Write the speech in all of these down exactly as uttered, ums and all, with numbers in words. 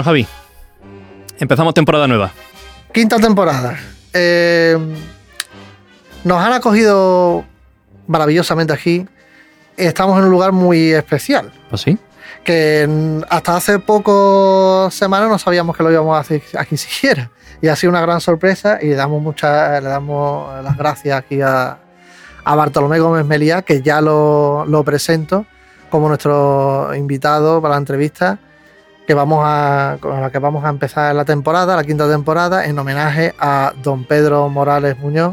Javi. Empezamos temporada nueva. Quinta temporada. Eh, nos han acogido maravillosamente aquí. Estamos en un lugar muy especial. ¿Pues sí? Que hasta hace pocas semanas no sabíamos que lo íbamos a hacer aquí siquiera. Y ha sido una gran sorpresa y le damos, muchas, le damos las gracias aquí a, a Bartolomé Gómez Meliá, que ya lo, lo presento como nuestro invitado para la entrevista que vamos a, con la que vamos a empezar la temporada, la quinta temporada, en homenaje a don Pedro Morales Muñoz.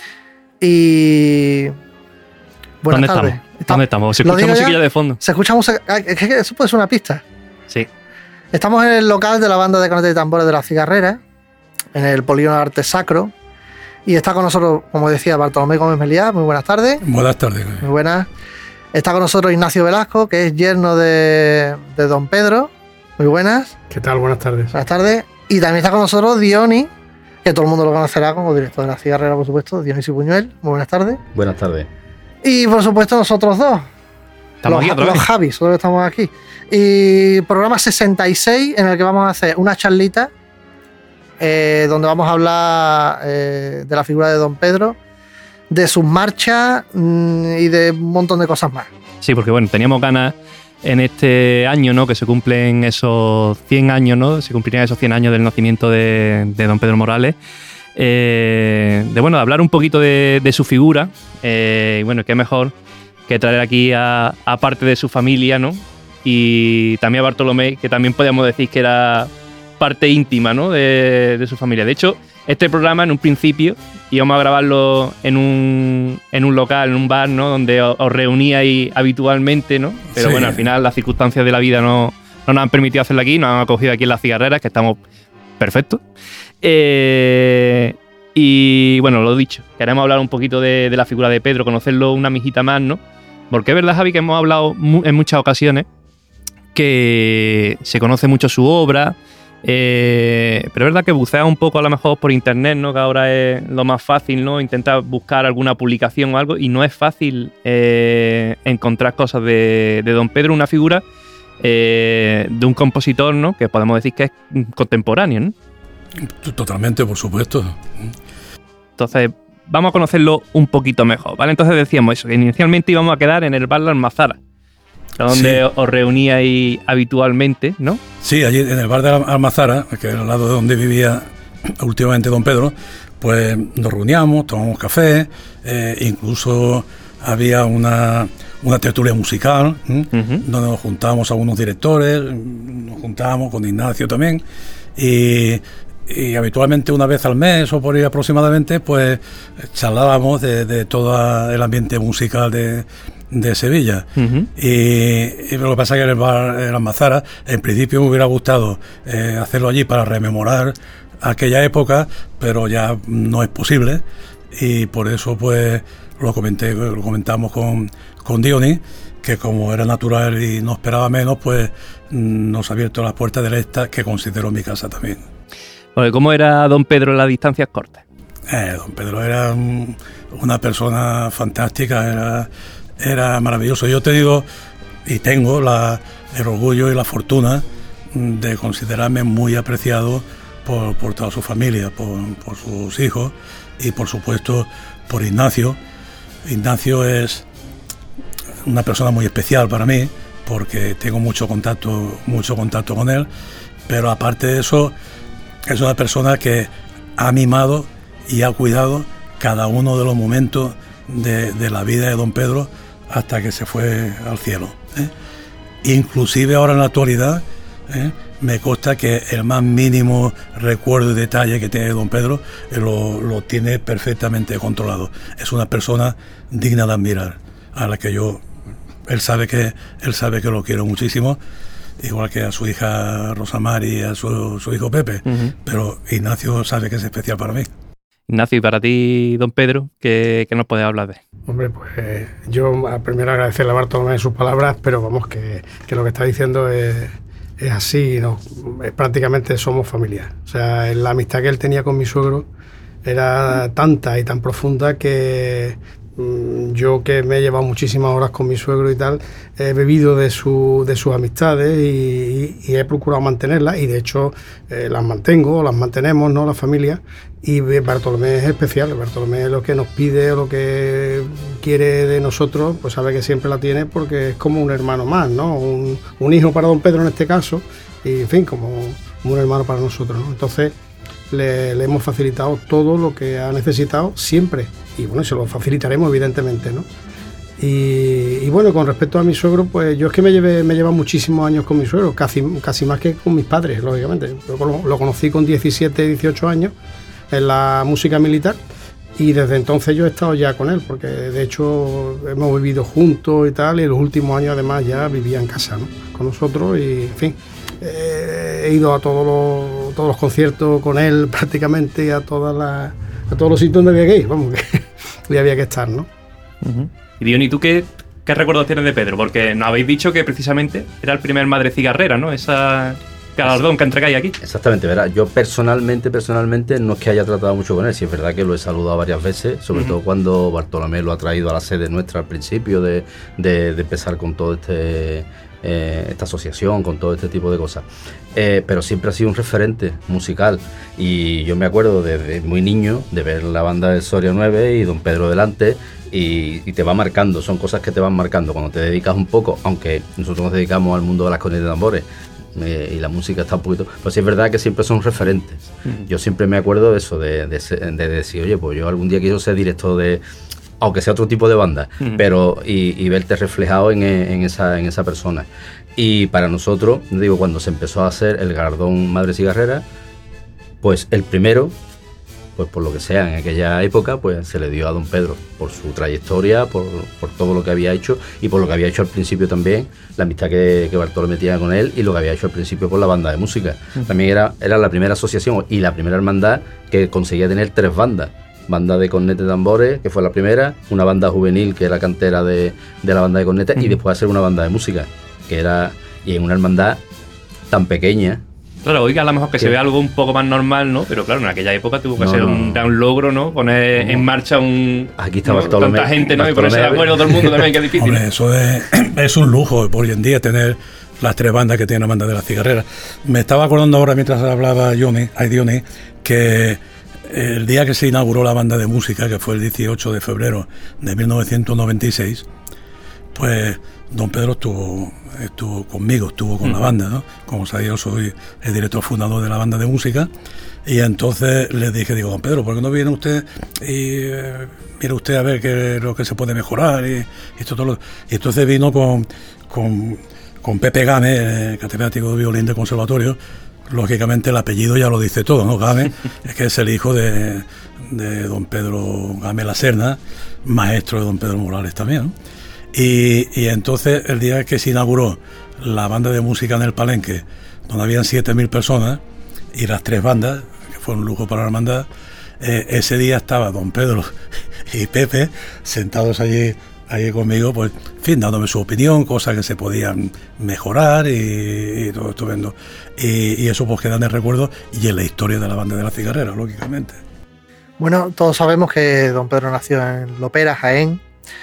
Y buenas ¿Dónde tardes. estamos? ¿Dónde estamos? Se escucha musiquilla de fondo. Se escucha música. Es que eso puede ser una pista. Sí. Estamos en el local de la banda de cornetas y tambores de La Cigarrera, en el Polígono de Arte Sacro. Y está con nosotros, como decía, Bartolomé Gómez Meliá. Muy buenas tardes. Buenas tardes. Muy buenas. Está con nosotros Ignacio Velasco, que es yerno de, de don Pedro. Muy buenas. ¿Qué tal? Buenas tardes. Buenas tardes. Y también está con nosotros Diony, que todo el mundo lo conocerá como director de La Cigarrera, por supuesto, Dionisio Buñuel. Muy buenas tardes. Buenas tardes. Y por supuesto nosotros dos. Estamos los, aquí otra los vez. Javis, todos estamos aquí. Y programa sesenta y seis, en el que vamos a hacer una charlita eh, donde vamos a hablar eh, de la figura de don Pedro, de sus marchas mmm, y de un montón de cosas más. Sí, porque bueno, teníamos ganas en este año, ¿no? Que se cumplen esos cien años, ¿no? Se cumplirían esos cien años del nacimiento de, de don Pedro Morales. Eh, de bueno, de hablar un poquito de, de su figura. Eh, y bueno, qué mejor que traer aquí a, a parte de su familia, ¿no? Y también a Bartolomé, que también podríamos decir que era parte íntima, ¿no? de, de su familia. De hecho, este programa en un principio íbamos a grabarlo en un, en un local, en un bar, ¿no? Donde os, os reuníais habitualmente, ¿no? Pero sí. Bueno, al final las circunstancias de la vida no, no nos han permitido hacerlo aquí, nos han acogido aquí en Las Cigarreras, que estamos perfectos. Eh, y bueno, lo dicho, queremos hablar un poquito de, de la figura de Pedro, conocerlo una mijita más, ¿no? Porque es verdad, Javi, que hemos hablado mu- en muchas ocasiones que se conoce mucho su obra, eh, pero es verdad que buceas un poco a lo mejor por internet, ¿no? Que ahora es lo más fácil, ¿no? Intentar buscar alguna publicación o algo y no es fácil eh, encontrar cosas de, de don Pedro, una figura eh, de un compositor, ¿no? Que podemos decir que es contemporáneo, ¿no? Totalmente, por supuesto. Entonces, vamos a conocerlo un poquito mejor, ¿vale? Entonces decíamos eso, que inicialmente íbamos a quedar en el bar La Almazara, donde sí. os reuníais habitualmente, ¿no? Sí, allí en el bar de la Almazara, que era al lado de donde vivía últimamente don Pedro, pues nos reuníamos, tomábamos café, eh, incluso había una, una tertulia musical, ¿eh? uh-huh. donde nos juntábamos algunos directores, nos juntábamos con Ignacio también, y... Y habitualmente una vez al mes o por ahí aproximadamente, pues charlábamos de, de todo el ambiente musical de, de Sevilla. Uh-huh. Y, y lo que pasa es que en el bar en Almazara, en principio me hubiera gustado eh, hacerlo allí para rememorar aquella época, pero ya no es posible. Y por eso pues lo comenté, lo comentamos con, con Diony, que como era natural y no esperaba menos, pues nos ha abierto las puertas de esta, que considero mi casa también. Porque ¿cómo era don Pedro en las distancias cortas? Eh, don Pedro era un, una persona fantástica, era, era maravilloso. Yo he tenido y tengo la, el orgullo y la fortuna de considerarme muy apreciado por, por toda su familia, por, por sus hijos y por supuesto por Ignacio. Ignacio es una persona muy especial para mí porque tengo mucho contacto, mucho contacto con él, pero aparte de eso es una persona que ha mimado y ha cuidado cada uno de los momentos de, de la vida de don Pedro hasta que se fue al cielo, ¿eh? Inclusive ahora en la actualidad, ¿eh? me consta que el más mínimo recuerdo y detalle que tiene don Pedro eh, lo, lo tiene perfectamente controlado. Es una persona digna de admirar, a la que yo, él sabe que, él sabe que lo quiero muchísimo, igual que a su hija Rosamar y a su, su hijo Pepe, uh-huh. pero Ignacio sabe que es especial para mí. Ignacio, y para ti, don Pedro, ¿qué, qué nos puedes hablar de? Hombre, pues eh, yo primero agradecerle a Bartolomé sus palabras, pero vamos, que, que lo que está diciendo es, es así, ¿no? Es, prácticamente somos familia. O sea, la amistad que él tenía con mi suegro era tanta y tan profunda que Yo, que me he llevado muchísimas horas con mi suegro y tal, he bebido de, su, de sus amistades y, y he procurado mantenerlas, y de hecho eh, las mantengo, las mantenemos, ¿no?, la familia. Y Bartolomé es especial. Bartolomé lo que nos pide, lo que quiere de nosotros, pues sabe que siempre la tiene, porque es como un hermano más, ¿no? Un, un hijo para don Pedro en este caso, y en fin, como un hermano para nosotros, ¿no? Entonces le, le hemos facilitado todo lo que ha necesitado siempre, y bueno, se lo facilitaremos evidentemente, ¿no? Y, y bueno, con respecto a mi suegro, pues yo es que me llevé, me lleva muchísimos años con mi suegro, casi, casi más que con mis padres, lógicamente. Yo lo, lo conocí con diecisiete, dieciocho años en la música militar, y desde entonces yo he estado ya con él, porque de hecho hemos vivido juntos y tal, y en los últimos años además ya vivía en casa, ¿no?, con nosotros, y en fin, eh, he ido a todos los, todos los conciertos con él prácticamente, y a todas las, a todos los sitios donde había que ir, vamos, que había que estar, ¿no? Uh-huh. Y Diony, ¿tú qué, qué recuerdos tienes de Pedro? Porque nos habéis dicho que precisamente era el primer Madre Cigarrera, ¿no? Esa galardón que entregáis aquí. Exactamente, ¿verdad? Yo personalmente, personalmente no es que haya tratado mucho con él, sí es verdad que lo he saludado varias veces, sobre uh-huh. todo cuando Bartolomé lo ha traído a la sede nuestra al principio de, de, de empezar con todo este... Eh, esta asociación, con todo este tipo de cosas, eh, pero siempre ha sido un referente musical, y yo me acuerdo desde muy niño de ver la banda de Soria nueve y don Pedro delante, y, y te va marcando, son cosas que te van marcando cuando te dedicas un poco, aunque nosotros nos dedicamos al mundo de las cornetas de tambores, eh, y la música está un poquito, pues sí es verdad que siempre son referentes. Uh-huh. Yo siempre me acuerdo de eso, de, de, de, de decir, oye, pues yo algún día quiero ser director de, aunque sea otro tipo de banda, uh-huh. pero y, y verte reflejado en, en, esa, en esa persona. Y para nosotros, digo, cuando se empezó a hacer el galardón Madre Cigarrera, pues el primero, pues por lo que sea, en aquella época, pues se le dio a don Pedro, por su trayectoria, por, por todo lo que había hecho, y por lo que había hecho al principio también, la amistad que, que Bartolomé tenía con él, y lo que había hecho al principio con la banda de música. Uh-huh. También era, era la primera asociación y la primera hermandad que conseguía tener tres bandas. Banda de cornetas y tambores, que fue la primera, una banda juvenil, que era cantera de, de la banda de cornetas, uh-huh. y después hacer una banda de música, que era, y en una hermandad tan pequeña. Claro, hoy a lo mejor que, que se ve algo un poco más normal, ¿no? Pero claro, en aquella época tuvo que no, ser no, un gran logro, ¿no? Poner no. en marcha un... Aquí está ¿no? Bartolomé. Tanta gente, ¿no? Bartolomé, y ponerse de acuerdo todo el mundo también, que es difícil. Hombre, eso es, es un lujo hoy en día, tener las tres bandas que tiene la banda de las cigarreras. Me estaba acordando ahora, mientras hablaba Johnny, ay Diony, que el día que se inauguró la banda de música, que fue el dieciocho de febrero de mil novecientos noventa y seis, pues don Pedro estuvo, estuvo conmigo, estuvo con mm. la banda, ¿no? Como sabía, yo soy el director fundador de la banda de música, y entonces le dije, digo, don Pedro, ¿por qué no viene usted y eh, mire usted a ver qué es lo que se puede mejorar? Y, y, todo lo... y entonces vino con, con, con Pepe Gámez, eh, catedrático de violín de conservatorio. Lógicamente el apellido ya lo dice todo, ¿no? Gámez es que es el hijo de, de don Pedro Gámez La Serna, maestro de don Pedro Morales también, ¿no? Y, y entonces el día que se inauguró la banda de música en el Palenque, donde habían siete mil personas, y las tres bandas, que fue un lujo para la hermandad, eh, ese día estaba don Pedro y Pepe sentados allí allí conmigo, pues, en fin, dándome su opinión, cosas que se podían mejorar, y, y todo estupendo. Y, y eso pues queda en el recuerdo y en la historia de la banda de la cigarrera, lógicamente. Bueno, todos sabemos que don Pedro nació en Lopera, Jaén.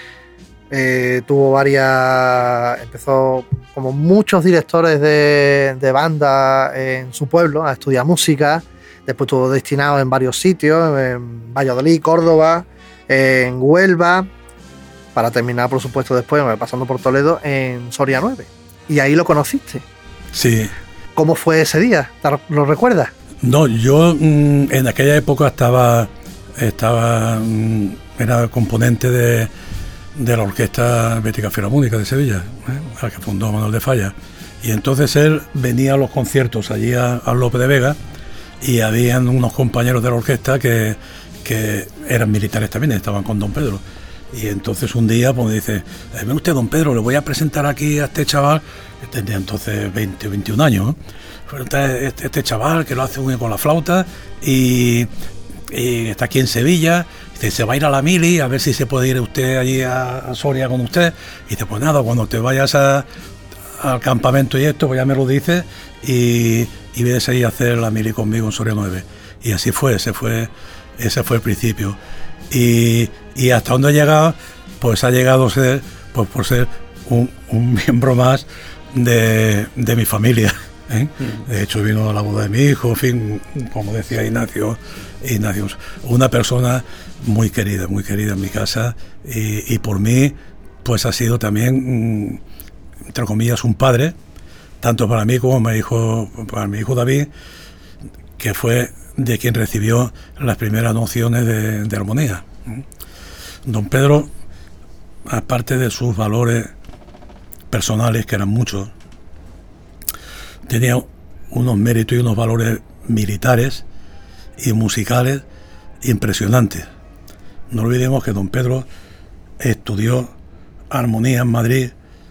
Eh, tuvo varias... Empezó como muchos directores de, de banda en su pueblo a estudiar música. Después estuvo destinado en varios sitios, en Valladolid, Córdoba, en Huelva, para terminar, por supuesto, después, pasando por Toledo, en Soria nueve. Y ahí lo conociste. Sí. ¿Cómo fue ese día? ¿Lo recuerdas? No, yo mmm, en aquella época estaba, estaba mmm, era componente de, de la Orquesta Bética Filarmónica de Sevilla, ¿eh? la que fundó Manuel de Falla. Y entonces él venía a los conciertos allí a, a Lope de Vega, y habían unos compañeros de la orquesta que, que eran militares también, estaban con don Pedro. Y entonces un día pues dice, ve usted, don Pedro, le voy a presentar aquí a este chaval, tenía entonces veinte o veintiún años, ¿no? Este, este chaval que lo hace muy bien con la flauta, y, y está aquí en Sevilla, dice, se va a ir a la mili, a ver si se puede ir usted allí a, a Soria con usted. Y dice, pues nada, cuando te vayas a, al campamento y esto, pues ya me lo dices, y, y vienes ahí a hacer la mili conmigo en Soria nueve. Y así fue, ese fue, ese fue el principio. Y, Y hasta donde ha llegado, pues ha llegado a ser, pues por ser un, un miembro más de, de mi familia, ¿eh? Mm. De hecho, vino a la boda de mi hijo, en fin, como decía Ignacio, Ignacio, una persona muy querida, muy querida en mi casa, y, y por mí, pues ha sido también, entre comillas, un padre, tanto para mí como para mi hijo, para mi hijo David, que fue de quien recibió las primeras nociones de, de armonía. Don Pedro, aparte de sus valores personales, que eran muchos, tenía unos méritos y unos valores militares y musicales impresionantes. No olvidemos que don Pedro estudió armonía en Madrid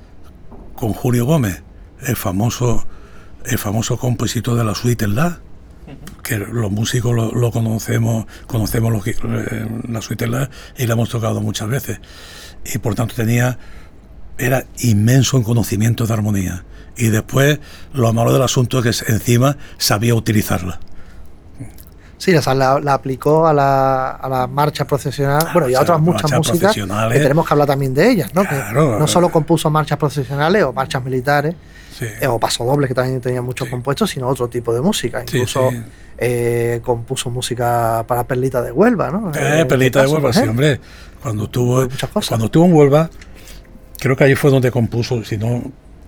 con Julio Gómez, el famoso, el famoso compositor de la suite en la, que los músicos lo, lo conocemos, conocemos los, la suite en la y la hemos tocado muchas veces. Y por tanto tenía, era inmenso en conocimiento de armonía. Y después, lo malo del asunto es que encima sabía utilizarla. Sí, o sea, la, la aplicó a la, a la marcha procesional, bueno, y a otras muchas músicas, que tenemos que hablar también de ellas, ¿no? Claro, que no solo compuso marchas procesionales o marchas militares, sí, eh, o pasodobles, que también tenía muchos, sí, compuestos, sino otro tipo de música. Incluso sí, sí. Eh, compuso música para Perlita de Huelva, ¿no? Eh, Perlita de Huelva, sí, hombre. Cuando estuvo, cuando estuvo en Huelva, creo que ahí fue donde compuso, si no...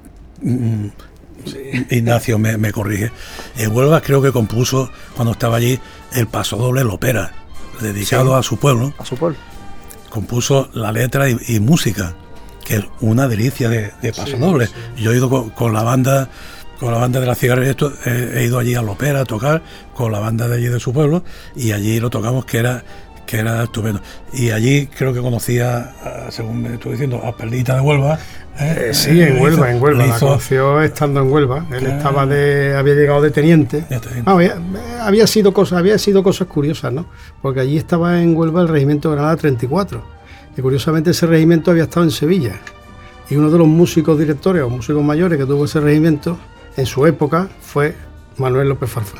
Mm, sí. Ignacio me, me corrige. En Huelva creo que compuso, cuando estaba allí, el pasodoble El Opera, dedicado, sí, a su pueblo. A su pueblo. Compuso la letra y, y música, que es una delicia de, de pasodoble. Sí, sí. Yo he ido con, con la banda, con la banda de la cigarra, esto, he, he ido allí al Opera a tocar con la banda de allí de su pueblo, y allí lo tocamos, que era que era estupendo. Y allí creo que conocía, según me estuve diciendo, a Perlita de Huelva. ¿eh? Eh, sí, en Huelva, hizo, en Huelva. La hizo, conoció estando en Huelva. Él eh, estaba de, había llegado de teniente. De teniente. Ah, había, había sido cosas, había sido cosas curiosas, ¿no? Porque allí estaba en Huelva el regimiento Granada treinta y cuatro. Y curiosamente ese regimiento había estado en Sevilla. Y uno de los músicos directores o músicos mayores que tuvo ese regimiento en su época fue Manuel López Farfán.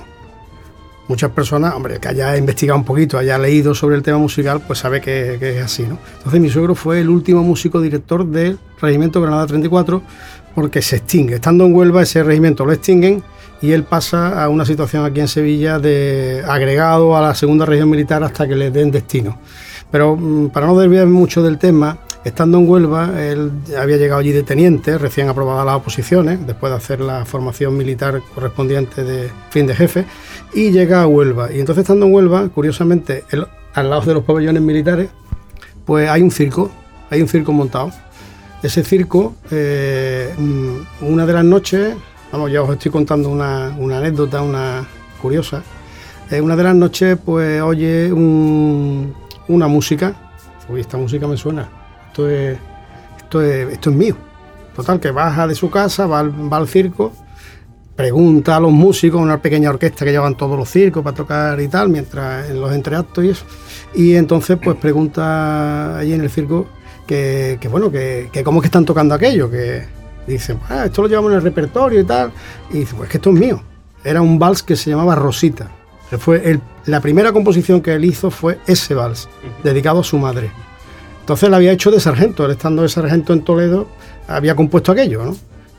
Muchas personas, hombre, que haya investigado un poquito, haya leído sobre el tema musical, pues sabe que, que es así, ¿no? Entonces mi suegro fue el último músico director del regimiento Granada treinta y cuatro, porque se extingue. Estando en Huelva, ese regimiento lo extinguen y él pasa a una situación aquí en Sevilla de agregado a la segunda región militar hasta que le den destino. Pero para no desviarme mucho del tema, estando en Huelva, él había llegado allí de teniente, recién aprobadas las oposiciones, después de hacer la formación militar correspondiente de fin de jefe, y llega a Huelva. Y entonces, estando en Huelva, curiosamente, el, al lado de los pabellones militares, pues hay un circo, hay un circo montado. Ese circo, eh, una de las noches, vamos, ya os estoy contando una, una anécdota, una curiosa, eh, una de las noches, pues oye un, una música, uy, esta música me suena. Esto es, esto es, esto es mío. Total, que baja de su casa, va al, va al circo, pregunta a los músicos, una pequeña orquesta que llevan todos los circos para tocar y tal, mientras en los entreactos y eso. Y entonces, pues pregunta allí en el circo que, que bueno, que, que cómo es que están tocando aquello, que dicen, ah, esto lo llevamos en el repertorio y tal. Y dice, pues que esto es mío. Era un vals que se llamaba Rosita. Fue el, la primera composición que él hizo fue ese vals, dedicado a su madre. Entonces la había hecho de sargento, él estando de sargento en Toledo, había compuesto aquello, ¿no?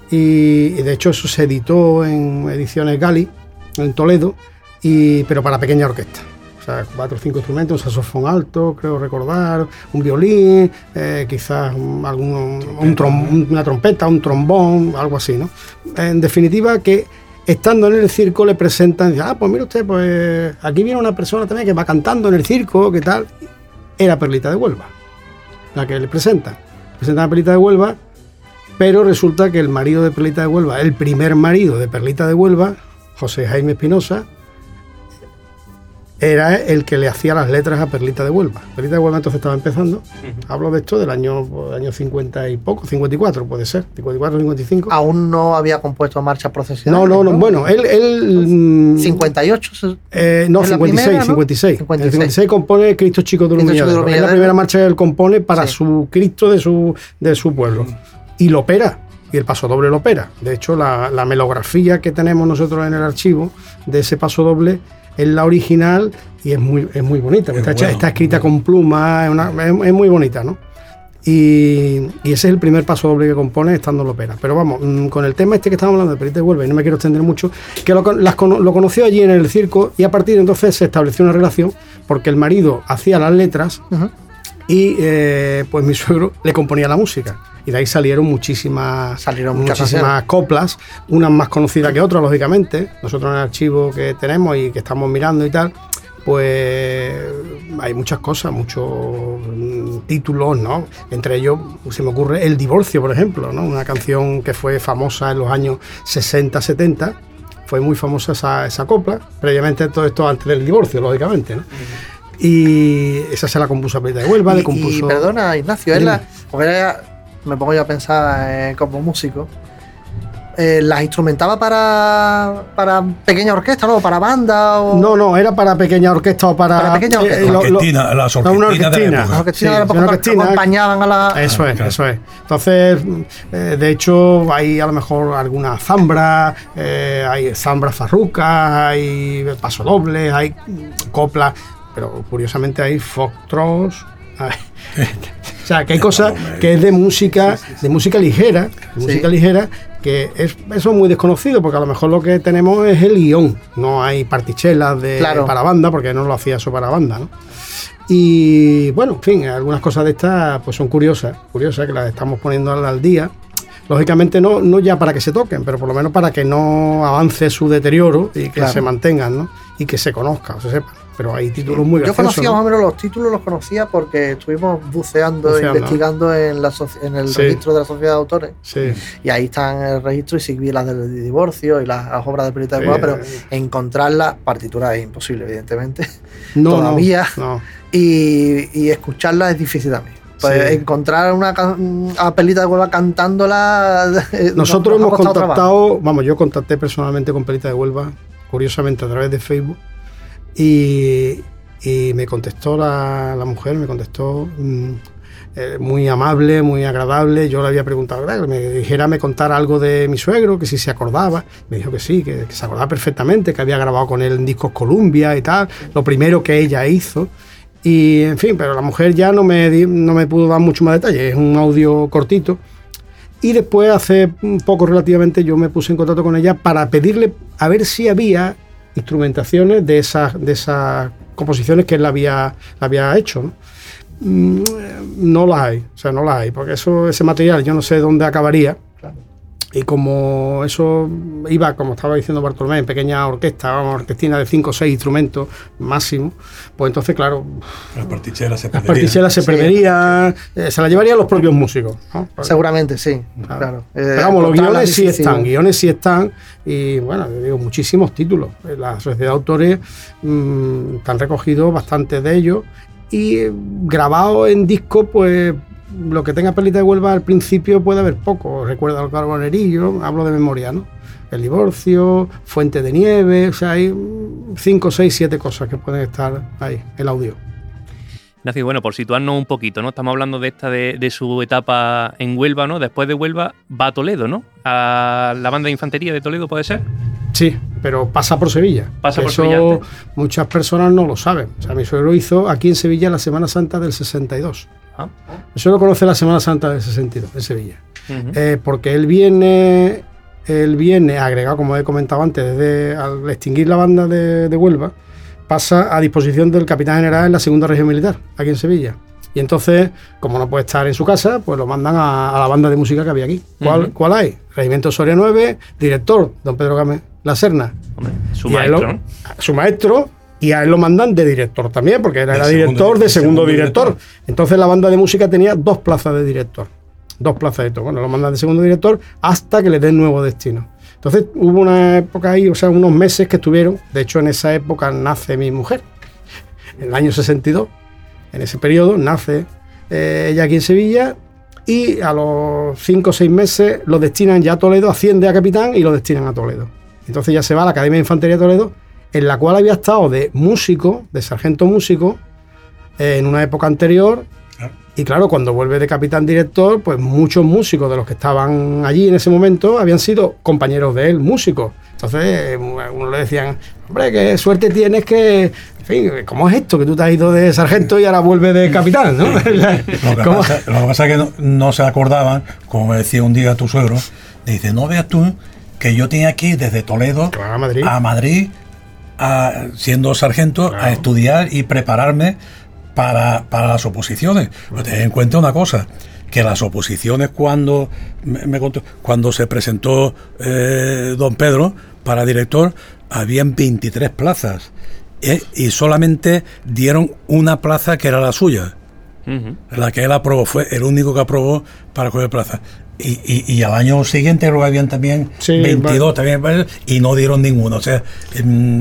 Y, y de hecho eso se editó en ediciones Gali, en Toledo, y, pero para pequeña orquesta. O sea, cuatro o cinco instrumentos, un saxofón alto, creo recordar, un violín, eh, quizás un, algún, un trom, una trompeta, un trombón, algo así, ¿no? En definitiva, que estando en el circo le presentan, y, ah, pues mire usted, pues aquí viene una persona también que va cantando en el circo, ¿qué tal? Era Perlita de Huelva, la que le presenta. Presenta a Perlita de Huelva, pero resulta que el marido de Perlita de Huelva, el primer marido de Perlita de Huelva, José Jaime Espinosa, era el que le hacía las letras a Perlita de Huelva. Perlita de Huelva entonces estaba empezando. Uh-huh. Hablo de esto del año, año cincuenta y poco, cincuenta y cuatro puede ser, cincuenta y cuatro, cincuenta y cinco. Aún no había compuesto marcha procesional. No, no, no, ¿no? Bueno, él... él ¿cincuenta y ocho? Eh, no, cincuenta y seis, primera, ¿no? cincuenta y seis. cincuenta y seis. El cincuenta y seis compone Cristo Chico de Humilladero. Es la primera marcha que él compone para sí. su Cristo de su, de su pueblo. Uh-huh. Y lo opera. Y el pasodoble lo opera. De hecho, la, la melografía que tenemos nosotros en el archivo de ese pasodoble es la original y es muy, es muy bonita, Es está, bueno, hecha, está escrita bueno. con pluma, es, una, es, es muy bonita, ¿no? Y, y ese es el primer paso doble que compone estando en la ópera. Pero vamos, mmm, con el tema este que estamos hablando de Perita de Huelva, y no me quiero extender mucho, que lo, las, lo conoció allí en el circo y a partir de entonces se estableció una relación porque el marido hacía las letras uh-huh. y eh, pues mi suegro le componía la música. Y de ahí salieron muchísimas, salieron muchísimas coplas, unas más conocidas que otras, lógicamente. Nosotros en el archivo que tenemos y que estamos mirando y tal, pues hay muchas cosas, muchos títulos, ¿no? Entre ellos se me ocurre El Divorcio, por ejemplo, ¿no? Una canción que fue famosa en los años sesenta, setenta. Fue muy famosa esa, esa copla. Previamente todo esto antes del divorcio, lógicamente, ¿no? Uh-huh. Y esa se la compuso a Perita de Huelva, y, le compuso... Y perdona, Ignacio, es la, porque era, me pongo yo a pensar eh, como músico, Eh, ¿las instrumentaba para, para pequeña orquesta, no? ¿Para banda? O... No, no, era para pequeña orquesta o para... Para pequeña orquesta. Eh, lo, orquestina, lo, las orquestinas una orquestina. de la Las orquestinas sí, de la época orquestina, acompañaban a la... Eso ah, es, claro. eso es. Entonces, eh, de hecho, hay a lo mejor alguna zambra, eh, hay zambras farrucas, hay pasodobles, hay coplas, pero curiosamente hay foxtrots. O sea, que hay cosas que es de música, de música ligera, de música sí. ligera, que es, eso es muy desconocido, porque a lo mejor lo que tenemos es el guión, no hay partichelas de claro. para banda, porque no lo hacía eso para banda, ¿no? Y bueno, en fin, algunas cosas de estas pues son curiosas, curiosas que las estamos poniendo al, al día. Lógicamente no, no ya para que se toquen, pero por lo menos para que no avance su deterioro y que claro. se mantengan, ¿no? Y que se conozca, o se sepa. Pero hay títulos muy Yo graciosos. conocía ¿no? más o menos los títulos, los conocía porque estuvimos buceando, Buceando. investigando en, la en el sí. registro de la Sociedad de Autores. Sí. Y ahí están el registro y sí vi las del divorcio y las, las obras de Perita de Huelva, Eh. pero encontrarlas, partitura es imposible, evidentemente. No, todavía. No, no. Y, y escucharlas es difícil también. Pues Sí. encontrar una a Perita de Huelva cantándola. Nosotros nos, nos hemos ha contactado, trabajo. vamos, yo contacté personalmente con Perita de Huelva, curiosamente a través de Facebook, y, y me contestó la, la mujer, me contestó mmm, eh, muy amable, muy agradable. Yo le había preguntado que me dijera, me contara algo de mi suegro, que si se acordaba. Me dijo que sí, que, que se acordaba perfectamente, que había grabado con él en discos Columbia y tal, lo primero que ella hizo. Y en fin, pero la mujer ya no me, di, no me pudo dar mucho más detalle, es un audio cortito. Y después, hace un poco relativamente, yo me puse en contacto con ella para pedirle a ver si había instrumentaciones de esas, de esas composiciones que él había, había hecho, ¿no? No las hay, o sea, no las hay, porque eso, ese material yo no sé dónde acabaría. Y como eso iba, como estaba diciendo Bartolomé, en pequeña orquesta, una orquestina de cinco o seis instrumentos máximo, pues entonces, claro, las partichelas se las perderían. partichelas se Sí. perderían, eh, se las llevarían los propios músicos, ¿no? Seguramente, sí. Claro. Claro. Pero vamos, los encontrarlas guiones sí difícil. están, guiones sí están, y bueno, digo, muchísimos títulos. La Sociedad de Autores mmm, están recogidos bastantes de ellos, y eh, grabados en disco, pues lo que tenga Perita de Huelva al principio puede haber poco. Recuerda al Carbonerillo, hablo de memoria, ¿no? El Divorcio, Fuente de Nieve, o sea, hay cinco, seis, siete cosas que pueden estar ahí, el audio. Ignacio, bueno, por situarnos un poquito, ¿no? Estamos hablando de esta de, de su etapa en Huelva, ¿no? Después de Huelva va a Toledo, ¿no? A la banda de infantería de Toledo, ¿puede ser? Sí, pero pasa por Sevilla. Pasa por Eso Sevilla antes. Muchas personas no lo saben. O sea, mi suegro hizo aquí en Sevilla la Semana Santa del sesenta y dos. Ah. Mi suegro conoce la Semana Santa del sesenta y dos en Sevilla. Uh-huh. Eh, porque él viene, él viene agregado, como he comentado antes, desde, al extinguir la banda de, de Huelva, pasa a disposición del capitán general en la segunda región militar, aquí en Sevilla. Y entonces, como no puede estar en su casa, pues lo mandan a, a la banda de música que había aquí. ¿Cuál, Uh-huh. ¿cuál hay? Regimiento Soria nueve, director, don Pedro Gámez La Serna. Hombre, su Y a él maestro, lo- ¿no? Su maestro, y a él lo mandan de director también, porque él De era segundo- director de de segundo, segundo director. director. Entonces la banda de música tenía dos plazas de director. Dos plazas de director. Bueno, lo mandan de segundo director hasta que le den nuevo destino. Entonces hubo una época ahí, o sea, unos meses que estuvieron. De hecho, en esa época nace mi mujer. En el año sesenta y dos, en ese periodo, nace eh, ella aquí en Sevilla. Y a los cinco o seis meses lo destinan ya a Toledo, asciende a capitán y lo destinan a Toledo. Entonces ya se va a la Academia de Infantería de Toledo, en la cual había estado de músico, de sargento músico, eh, en una época anterior. Claro. Y claro, cuando vuelve de capitán director, pues muchos músicos de los que estaban allí en ese momento habían sido compañeros de él, músicos, Entonces, uno le decían, hombre, qué suerte tienes que... En fin, ¿cómo es esto? Que tú te has ido de sargento y ahora vuelves de capitán, ¿no? Lo que, pasa, lo que pasa es que no, no se acordaban, como me decía un día tu suegro, dice, no veas tú que yo tenía que ir desde Toledo claro, a Madrid, a Madrid a, siendo sargento, claro, a estudiar y prepararme para, para las oposiciones. Pero ten en cuenta una cosa, que las oposiciones cuando me, me contó, cuando se presentó eh, don Pedro para director, habían veintitrés plazas eh, y solamente dieron una plaza que era la suya. Uh-huh. La que él aprobó, fue el único que aprobó para coger plaza. Y, y, y al año siguiente luego habían también sí, veintidós vale. también, y no dieron ninguno. O sea, eh,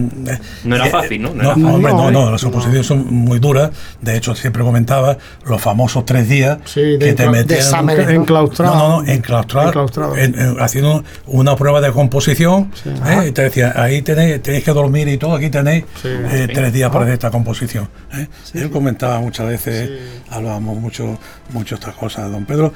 no era fácil, ¿no? No, no, era no, fácil. Hombre, no, no, las oposiciones no. son muy duras. De hecho, siempre comentaba los famosos tres días sí, que te metían enclaustrado. No, no, no, enclaustrado, enclaustrado. En, en, haciendo una prueba de composición. Sí, eh, y te decía, ahí tenéis, tenéis que dormir y todo, aquí tenéis sí, eh, sí. tres días para hacer esta composición. ¿eh? Sí, Él comentaba muchas veces, sí. hablábamos mucho, mucho estas cosas, don Pedro.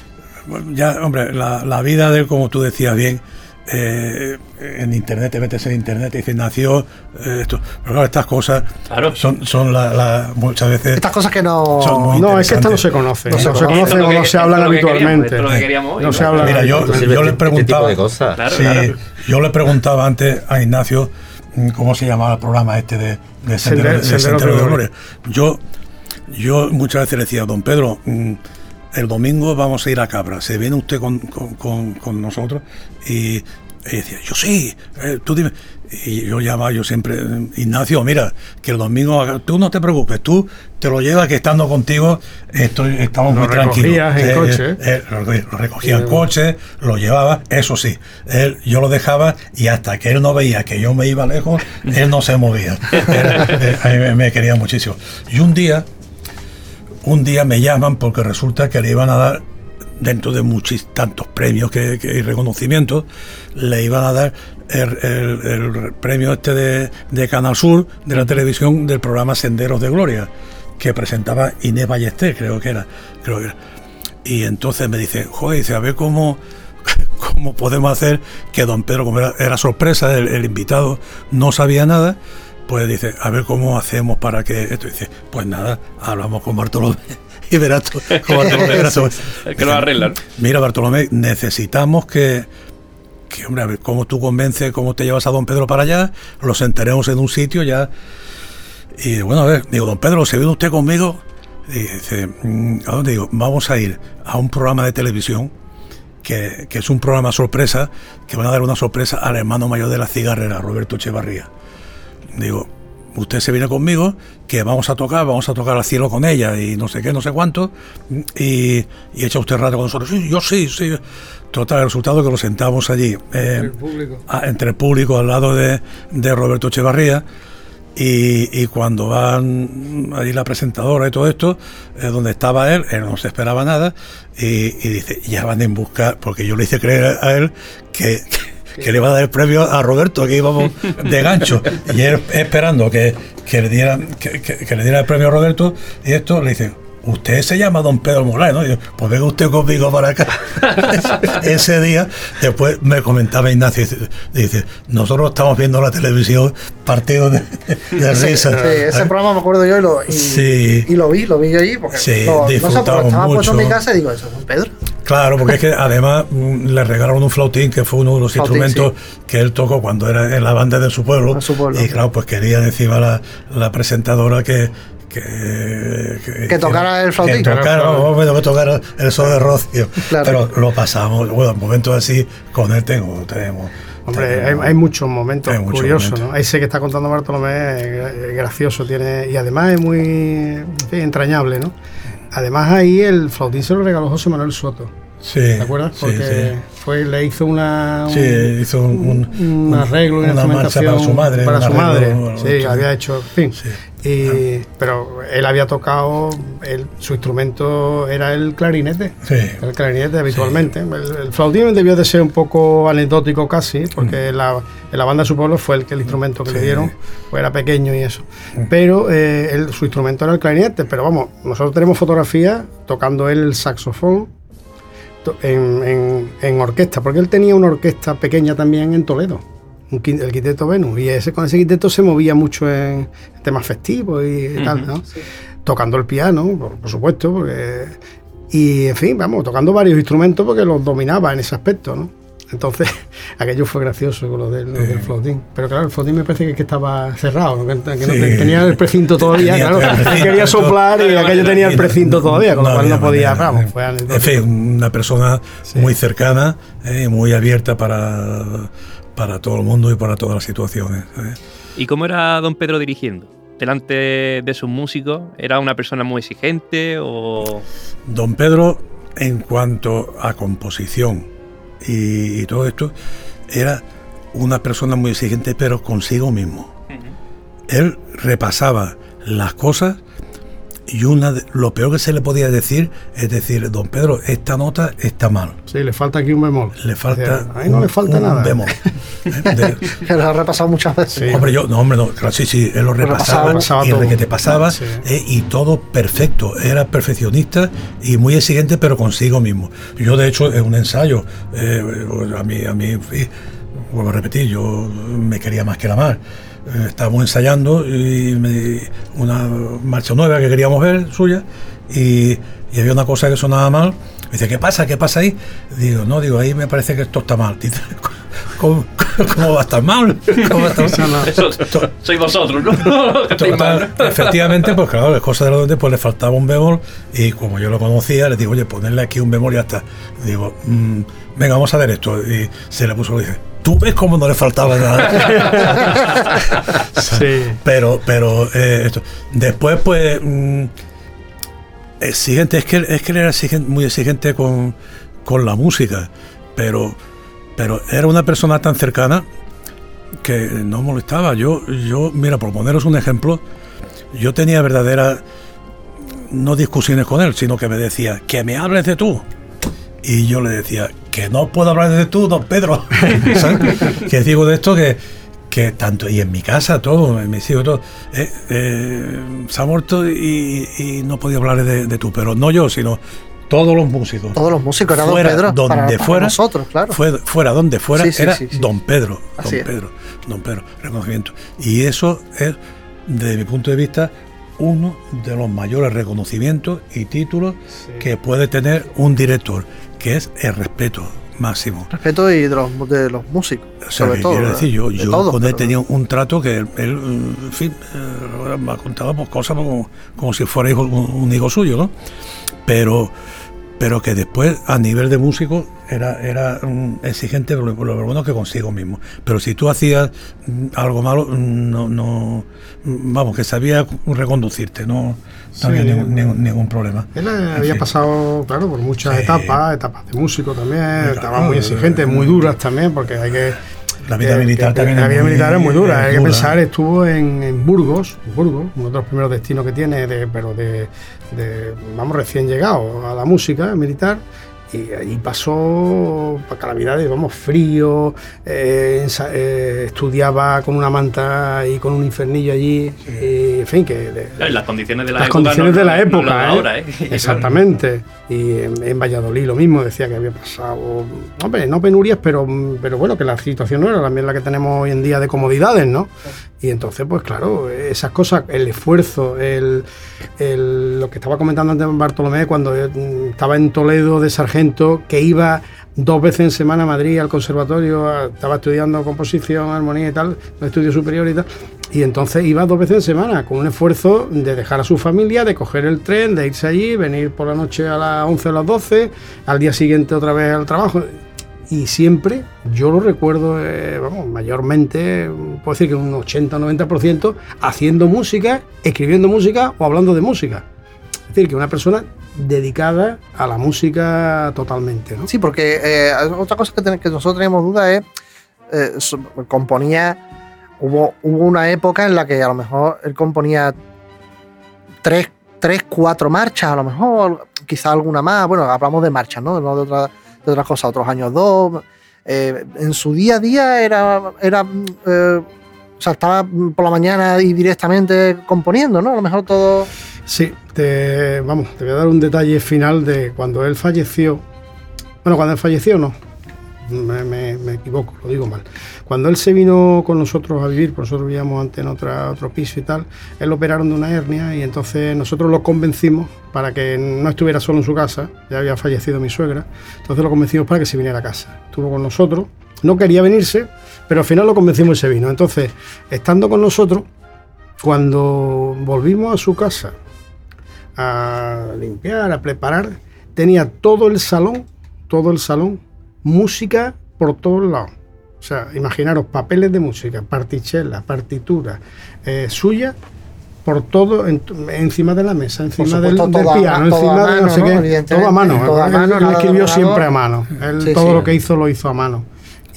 Ya, hombre, la, la vida de él, como tú decías bien, eh, en internet, te metes en internet, te dicen, nació eh, esto. Pero claro, estas cosas claro. son, son la, la, muchas veces... Estas cosas que no... No, es que esto no se conoce. No, no se conoce o no se hablan habitualmente. No se habla. Mira, yo, yo, yo le preguntaba... Este cosas. Claro, sí, claro. Yo le preguntaba antes a Ignacio cómo se llamaba el programa este de, de Sendero, de, de, Sendero de Gloria. Yo, yo muchas veces le decía, don Pedro... el domingo vamos a ir a Cabra, ¿se viene usted con, con, con, con nosotros? Y, y decía, yo sí, eh, tú dime. Y yo llamaba, yo siempre, Ignacio, mira, que el domingo, tú no te preocupes, tú te lo llevas, que estando contigo estoy, estamos muy tranquilos. En eh, coche. Eh, eh, lo, lo recogía en coche, lo llevaba, eso sí, él, yo lo dejaba y hasta que él no veía que yo me iba lejos, él no se movía. Era, eh, a mí me, me quería muchísimo. Y un día, Un día me llaman porque resulta que le iban a dar, dentro de muchos tantos premios que, que, y reconocimientos, le iban a dar el, el, el premio este de, de Canal Sur, de la televisión, del programa Senderos de Gloria, que presentaba Inés Ballester, creo que era. Creo que era. Y entonces me dice, joder, dice, a ver cómo, cómo podemos hacer que don Pedro, como era, era sorpresa, el, el invitado no sabía nada. Pues dice, a ver cómo hacemos para que esto. Dice, pues nada, hablamos con Bartolomé y verás tú. Con Bartolomé, verás tú. El que lo arreglan. Mira, Bartolomé, necesitamos que, que, hombre, a ver cómo tú convences, cómo te llevas a don Pedro para allá, lo sentaremos en un sitio ya. Y bueno, a ver, digo, don Pedro, ¿se viene usted conmigo? Y dice, ¿a dónde? Digo, vamos a ir a un programa de televisión que, que es un programa sorpresa, que van a dar una sorpresa al hermano mayor de la cigarrera, Roberto Echevarría. Digo, usted se viene conmigo, que vamos a tocar, vamos a tocar al cielo con ella y no sé qué, no sé cuánto, y, y echa usted rato con nosotros. Sí, yo sí, sí. Total, el resultado que lo sentamos allí, eh, el público. A, entre el público, al lado de, de Roberto Echevarría, y, y cuando van allí la presentadora y todo esto, eh, donde estaba él, él no se esperaba nada, y, y dice, ya van en busca, porque yo le hice creer a él que... que que le iba a dar el premio a Roberto, que íbamos de gancho, y él esperando que, que le diera que, que, que le diera el premio a Roberto, y esto le dice, usted se llama don Pedro Morales, ¿no? Y yo, pues venga usted conmigo para acá. Ese día, después me comentaba Ignacio, dice, dice, nosotros estamos viendo la televisión, partido de, de risa. Sí, ese programa me acuerdo yo y lo, y, sí. y lo vi, lo vi yo allí, porque sí, no, disfrutamos no sé, estaba mucho. puesto en mi casa y digo, eso es don Pedro. Claro, porque es que además le regalaron un flautín, que fue uno de los flautín, instrumentos sí. que él tocó cuando era en la banda de su pueblo, su pueblo y claro, pues quería encima la, la presentadora que que, que, que tocara que, el flautín, que tocara, oh, bueno, que tocara el sol de Rocío, claro. Pero lo pasamos, bueno, momentos así con él tengo, tenemos. Hombre, hay, hay muchos momentos hay muchos curiosos, momentos. ¿no? Ese que está contando Bartolomé es gracioso, tiene y además es muy en fin, entrañable, ¿no? Además ahí el flautín se lo regaló José Manuel Soto. Sí, ¿te acuerdas? Porque sí, sí. Fue, le hizo una un, sí, hizo un, un, un arreglo, una, una marcha para su madre. Para su arreglo, madre, bueno, sí, sí, había hecho, en fin. Sí. Y, pero él había tocado, él, su instrumento era el clarinete, sí. el clarinete habitualmente. Sí. El, el flautín debió de ser un poco anecdótico casi, porque mm. la, en la banda de su pueblo fue el, que el instrumento que sí. le dieron, pues era pequeño y eso. Mm. Pero eh, él, su instrumento era el clarinete, pero vamos, nosotros tenemos fotografías tocando él el saxofón en, en, en orquesta, porque él tenía una orquesta pequeña también en Toledo. un, el quinteto Venus, y ese, con ese quinteto se movía mucho en temas festivos y uh-huh. tal, ¿no? Sí. Tocando el piano, por, por supuesto, porque, y en fin, vamos, tocando varios instrumentos porque los dominaba en ese aspecto, ¿no? Entonces, aquello fue gracioso con lo del, lo del flotín. Pero claro, el flotín me parece que, que estaba cerrado, ¿no? que, que no sí. tenía el precinto todavía. Claro, él quería soplar y aquello tenía el precinto todavía, con lo cual no podía. Vamos, fue en fin, una persona sí. muy cercana, eh, muy abierta para, para todo el mundo y para todas las situaciones. Eh. ¿Y cómo era don Pedro dirigiendo? ¿Delante de sus músicos? ¿Era una persona muy exigente o...? Don Pedro, en cuanto a composición y, y todo esto, era una persona muy exigente, pero consigo mismo. Uh-huh. Él repasaba las cosas y una de, lo peor que se le podía decir es decir, don Pedro, esta nota está mal. Sí, le falta aquí un bemol. Le falta. Ahí no un, le falta un nada. Bemol. De, que lo ha repasado muchas veces. Sí. Hombre, yo, no, hombre, no, claro, sí, sí, él lo repasaba, repasaba y el que te pasaba, sí. eh, y todo perfecto. Era perfeccionista y muy exigente, pero consigo mismo. Yo, de hecho, en un ensayo, eh, a mí, a mí, vuelvo a repetir, yo me quería más que la mar. Estábamos ensayando y me, una marcha nueva que queríamos ver, suya, y, y había una cosa que sonaba mal. Me dice, ¿qué pasa? ¿Qué pasa ahí? Digo, no, digo, ahí me parece que esto está mal. Dice, ¿cómo, cómo va a estar mal? ¿Cómo va a estar mal? Eso, sois vosotros, ¿no? Total, efectivamente, pues claro, las cosas de los dentes, pues le faltaba un bemol, y como yo lo conocía, le digo, oye, ponerle aquí un bemol y ya está. Digo, mmm, venga, vamos a ver esto. Y se le puso, y dice, tú ves cómo no le faltaba nada. Sí. Pero, pero eh, esto. Después, pues, mmm, exigente, es que, es que él era exigente, muy exigente con, con la música, pero, pero era una persona tan cercana que no molestaba. Yo, yo, mira, por poneros un ejemplo, yo tenía verdaderas, no discusiones con él, sino que me decía, que me hables de tú. Y yo le decía, que no puedo hablar de tú, don Pedro. ¿Sabes? Que digo de esto que, que tanto, y en mi casa, todo, en mis hijos, todo, eh, eh, se ha muerto y, y no podía hablar de, de tú, pero no yo, sino todos los músicos. Todos los músicos, era fuera, don Pedro. Donde para, fuera, para nosotros, claro. Fue, fuera donde fuera, sí, sí, era sí, sí. don Pedro. Don Así Pedro, es. don Pedro, reconocimiento. Y eso es, desde mi punto de vista, uno de los mayores reconocimientos y títulos sí. que puede tener un director, que es el respeto máximo. Respeto y de los, de los músicos. O sea, sobre que todo, quiero decir, yo, yo todo, con él pero... tenía un trato que él, él en fin, eh, me ha contado pues, cosas como, como si fuera hijo, un, un hijo suyo, ¿no? Pero, pero que después, a nivel de músico, era, era um, exigente por lo, por lo bueno que consigo mismo. Pero si tú hacías um, algo malo, no, no, vamos, que sabía reconducirte, no, no había sí, ningún, ningún, ningún problema. Él había fin. pasado, claro, por muchas sí. etapas, etapas de músico también, claro, etapas muy exigentes, muy duras también, porque hay que... La vida que, militar que, también La vida es muy, militar es muy dura, hay dura. que pensar, estuvo en, en Burgos, Burgos, uno de los primeros destinos que tiene, de, pero de, de, vamos, recién llegado a la música militar. Y allí pasó calamidades, vamos, frío, eh, eh, estudiaba con una manta y con un infernillo allí, sí. y, en fin, que... De, no, las condiciones de la las época. Las condiciones no, de la no, época, no, no, ¿eh? Ahora, ¿eh? Exactamente. Y en, en Valladolid lo mismo, decía que había pasado, hombre, no penurias, pero, pero bueno, que la situación no era la misma que tenemos hoy en día de comodidades, ¿no? Y entonces, pues claro, esas cosas, el esfuerzo, el, el, lo que estaba comentando antes Bartolomé, cuando estaba en Toledo de sargento, que iba dos veces en semana a Madrid al conservatorio, a, estaba estudiando composición, armonía y tal, un estudio superior y tal, y entonces iba dos veces en semana, con un esfuerzo de dejar a su familia, de coger el tren, de irse allí, venir por la noche a las once o las doce, al día siguiente otra vez al trabajo. Y siempre, yo lo recuerdo, eh, vamos, mayormente, puedo decir que un ochenta o noventa por ciento haciendo música, escribiendo música o hablando de música. Es decir, que una persona dedicada a la música totalmente, ¿no? Sí, porque eh, otra cosa que, ten, que nosotros teníamos duda es, eh, componía, hubo, hubo una época en la que a lo mejor él componía tres, tres, cuatro marchas, a lo mejor, quizá alguna más, bueno, hablamos de marchas, ¿no? No de otra... de otras cosas, otros años dos, eh, en su día a día era, era eh, o sea, estaba por la mañana y directamente componiendo, ¿no? A lo mejor todo... Sí, te, vamos, te voy a dar un detalle final de cuando él falleció, bueno, cuando él falleció no, me, me, me equivoco, lo digo mal. Cuando él se vino con nosotros a vivir, pues nosotros vivíamos antes en otra, otro piso y tal, él lo operaron de una hernia y entonces nosotros lo convencimos para que no estuviera solo en su casa, ya había fallecido mi suegra, entonces lo convencimos para que se viniera a casa. Estuvo con nosotros, no quería venirse, pero al final lo convencimos y se vino. Entonces, estando con nosotros, cuando volvimos a su casa a limpiar, a preparar, tenía todo el salón, todo el salón, música por todos lados. O sea, imaginaros papeles de música, partichelas, partituras eh, suyas, por todo, en, encima de la mesa, encima supuesto, del, del piano, encima de no sé qué, todo a mano. Todo a mano, él escribió siempre a mano. Él sí, todo sí. lo que hizo lo hizo a mano.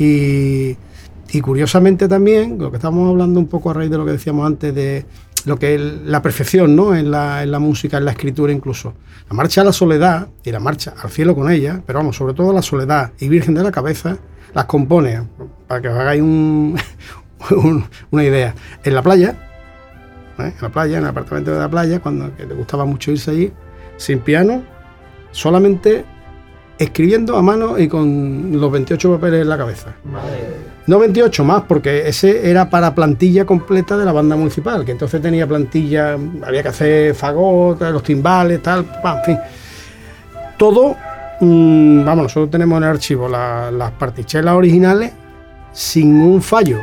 Y, y curiosamente también, lo que estábamos hablando un poco a raíz de lo que decíamos antes de lo que es la perfección, ¿no? en, la, en la música, en la escritura incluso. La marcha a la soledad y la marcha al cielo con ella, pero vamos, sobre todo la soledad y Virgen de la Cabeza, las compone, para que os hagáis un, un, una idea, en la playa, ¿eh? en la playa, en el apartamento de la playa, cuando que le gustaba mucho irse allí, sin piano, solamente escribiendo a mano y con los veintiocho papeles en la cabeza. Madre. No veintiocho más, porque ese era para plantilla completa de la banda municipal, que entonces tenía plantilla, había que hacer fagot, los timbales, tal, en fin. Todo, mmm, vamos, nosotros tenemos en el archivo la, las partichelas originales sin un fallo.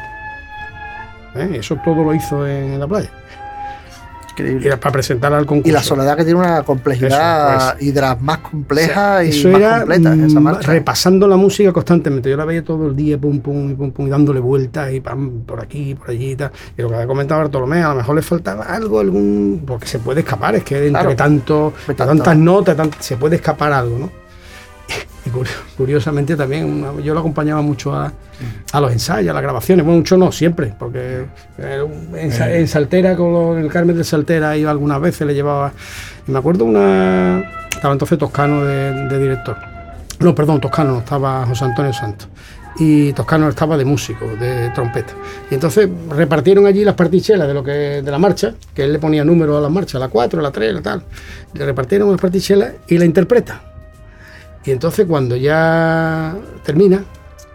¿Eh? Eso todo lo hizo en, en la playa. Increíble. Era para presentarla al concurso. Y la soledad que tiene una complejidad eso, pues, y de las más complejas, o sea, y eso más era, completas, esa marcha. Repasando la música constantemente. Yo la veía todo el día, pum, pum, y pum, pum, y dándole vueltas, y pam, por aquí, por allí y tal. Y lo que había comentado Bartolomé, a lo mejor le faltaba algo, algún. Porque se puede escapar, es que entre claro, tanto, tanto. tantas notas, tant... se puede escapar algo, ¿no? Y curiosamente también una, yo lo acompañaba mucho a, a los ensayos, a las grabaciones, bueno, mucho no, siempre, porque en, en Saltera, con los, el Carmen de Saltera iba algunas veces, le llevaba, y me acuerdo una, estaba entonces Toscano de, de director, no, perdón, Toscano no, estaba José Antonio Santos, y Toscano estaba de músico, de trompeta, y entonces repartieron allí las partichelas de lo que de la marcha, que él le ponía números a las marchas, la cuatro, la tres, la tal, le repartieron las partichelas y la interpreta. Y entonces cuando ya termina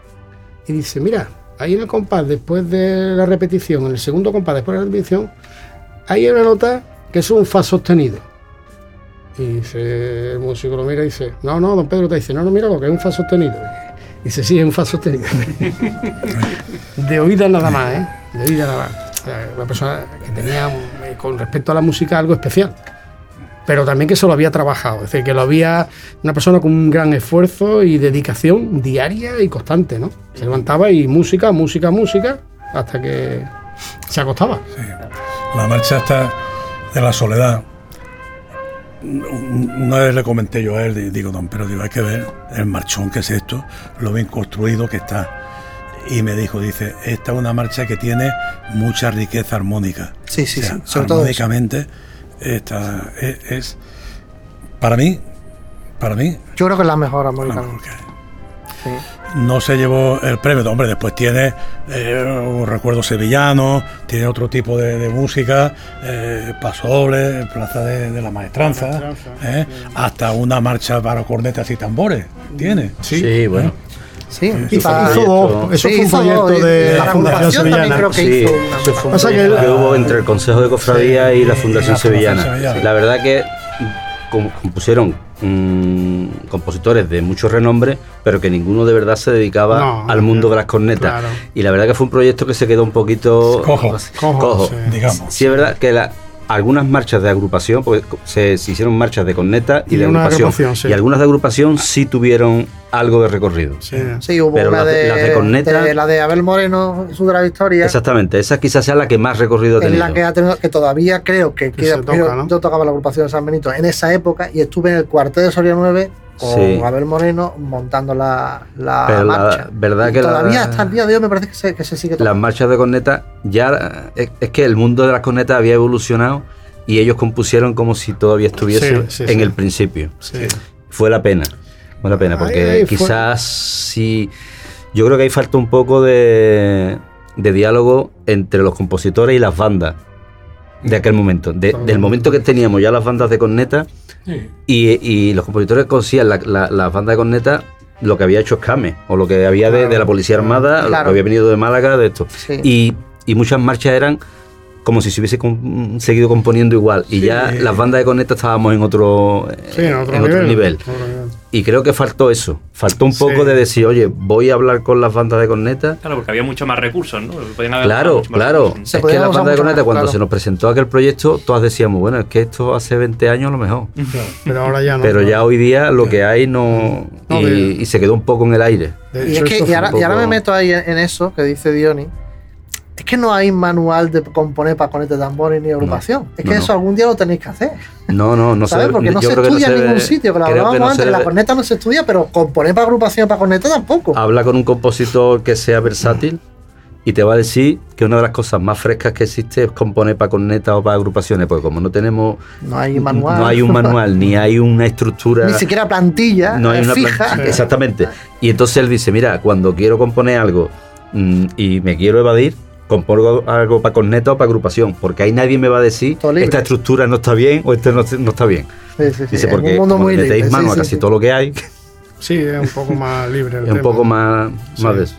y dice, mira, ahí en el compás, después de la repetición, en el segundo compás, después de la repetición, hay una nota que es un fa sostenido. Y dice, el músico lo mira y dice, no, no, don Pedro te dice, no, no, mira lo que es un fa sostenido. Y dice, sí, es un fa sostenido. De oídas nada más, ¿eh? De oídas nada más. O sea, una persona que tenía, con respecto a la música, algo especial. Pero también que se lo había trabajado, es decir, que lo había una persona con un gran esfuerzo y dedicación diaria y constante, ¿no? Se levantaba y música, música, música, hasta que se acostaba. Sí. La marcha esta de la soledad, una vez le comenté yo a él, digo, don, pero digo, hay que ver el marchón que es esto, lo bien construido que está. Y me dijo, dice, esta es una marcha que tiene mucha riqueza armónica. Sí, sí, o sea, sí, sobre todo armónicamente. Esta es, es para mí para mí yo creo que es la mejor armónica. Sí. No se llevó el premio, hombre, después tiene eh, un recuerdo sevillano, tiene otro tipo de, de música, eh, pasodobles, plaza de, de la maestranza, la maestranza eh, sí. Hasta una marcha para cornetas y tambores tiene. Sí, sí, bueno. ¿Eh? Sí, sí, hizo, hizo dos, eso sí, fue un proyecto dos, de la, la Fundación Sevillana. Creo que sí, hizo eso fue un proyecto que, que hubo entre el Consejo de Cofradía sí, y la Fundación, la Fundación Sevillana. Sevillana. La verdad que compusieron mmm, compositores de mucho renombre, pero que ninguno de verdad se dedicaba no, al mundo no, de las cornetas. Claro. Y la verdad que fue un proyecto que se quedó un poquito cojo, cojo, cojo. Sí, digamos. Sí, es verdad que la algunas marchas de agrupación, porque se, se hicieron marchas de corneta y, y de agrupación, agrupación sí. Y algunas de agrupación sí tuvieron algo de recorrido. Sí, sí hubo pero una de, de, de, corneta, de la de Abel Moreno, su de la Victoria. Exactamente, esa quizás sea la que más recorrido ha tenido. Es la que ha tenido, que todavía creo que, que queda, toca, ¿no? Yo tocaba la agrupación de San Benito en esa época y estuve en el cuartel de Soria nueve con sí. Abel Moreno montando la, la pero marcha. La, verdad que todavía la, hasta el día de hoy me parece que se, que se sigue tocando. Las marchas de corneta ya es, es que el mundo de las cornetas había evolucionado y ellos compusieron como si todavía estuviese sí, sí, en sí. el principio. Sí. Fue la pena, fue la pena, porque ay, ay, quizás sí, yo creo que ahí falta un poco de, de diálogo entre los compositores y las bandas de aquel momento, de, del momento que teníamos ya las bandas de corneta sí. y, y los compositores conocían la, la, las bandas de corneta lo que había hecho Escame, o lo que había de, de la Policía Armada, Claro. lo que había venido de Málaga, de esto. Sí. Y, y muchas marchas eran como si se hubiese com- seguido componiendo igual. Y Sí. ya las bandas de corneta estábamos en otro, Sí, en otro en nivel. otro nivel. Otro nivel. Y creo que faltó eso. Faltó un poco Sí. de decir, oye, voy a hablar con las bandas de corneta. Claro, porque había muchos más recursos, ¿no? Podían haber Claro, mucho más claro. recursos. Se Es que podía las usar bandas de mucho corneta, más, cuando claro. se nos presentó aquel proyecto, todas decíamos, bueno, es que esto hace veinte años a lo mejor. Claro, pero ahora ya no. Pero ya hoy día lo que hay no... No, y, de- y se quedó un poco en el aire. De Y hecho, es que eso y fue ahora, un y ahora me poco- meto ahí en, en eso que dice Diony. Es que no hay manual de componer para corneta de tambores ni agrupación. es que no, no. eso algún día lo tenéis que hacer. No, no, no ¿Sabes? se Porque no yo se creo que estudia no en se- ningún sitio. Que lo creo que hablábamos no antes. se- La corneta no se estudia, pero componer para agrupación y para corneta tampoco. Habla con un compositor que sea versátil y te va a decir que una de las cosas más frescas que existe es componer para corneta o para agrupaciones, porque como no tenemos... No hay manual. No hay un manual, ni hay una estructura... Ni siquiera plantilla no hay eh, una fija. plan- Exactamente. Y entonces él dice, mira, cuando quiero componer algo mm, y me quiero evadir, compongo algo para corneta o para agrupación, porque ahí nadie me va a decir Todo libre. esta estructura no está bien o este no, no está bien. Sí, sí, sí. Dice, Es porque un mundo como muy le metéis libre, mano sí, a sí, casi sí. todo lo que hay, Sí, es un poco más libre el es un tema. poco más, más Sí. de eso.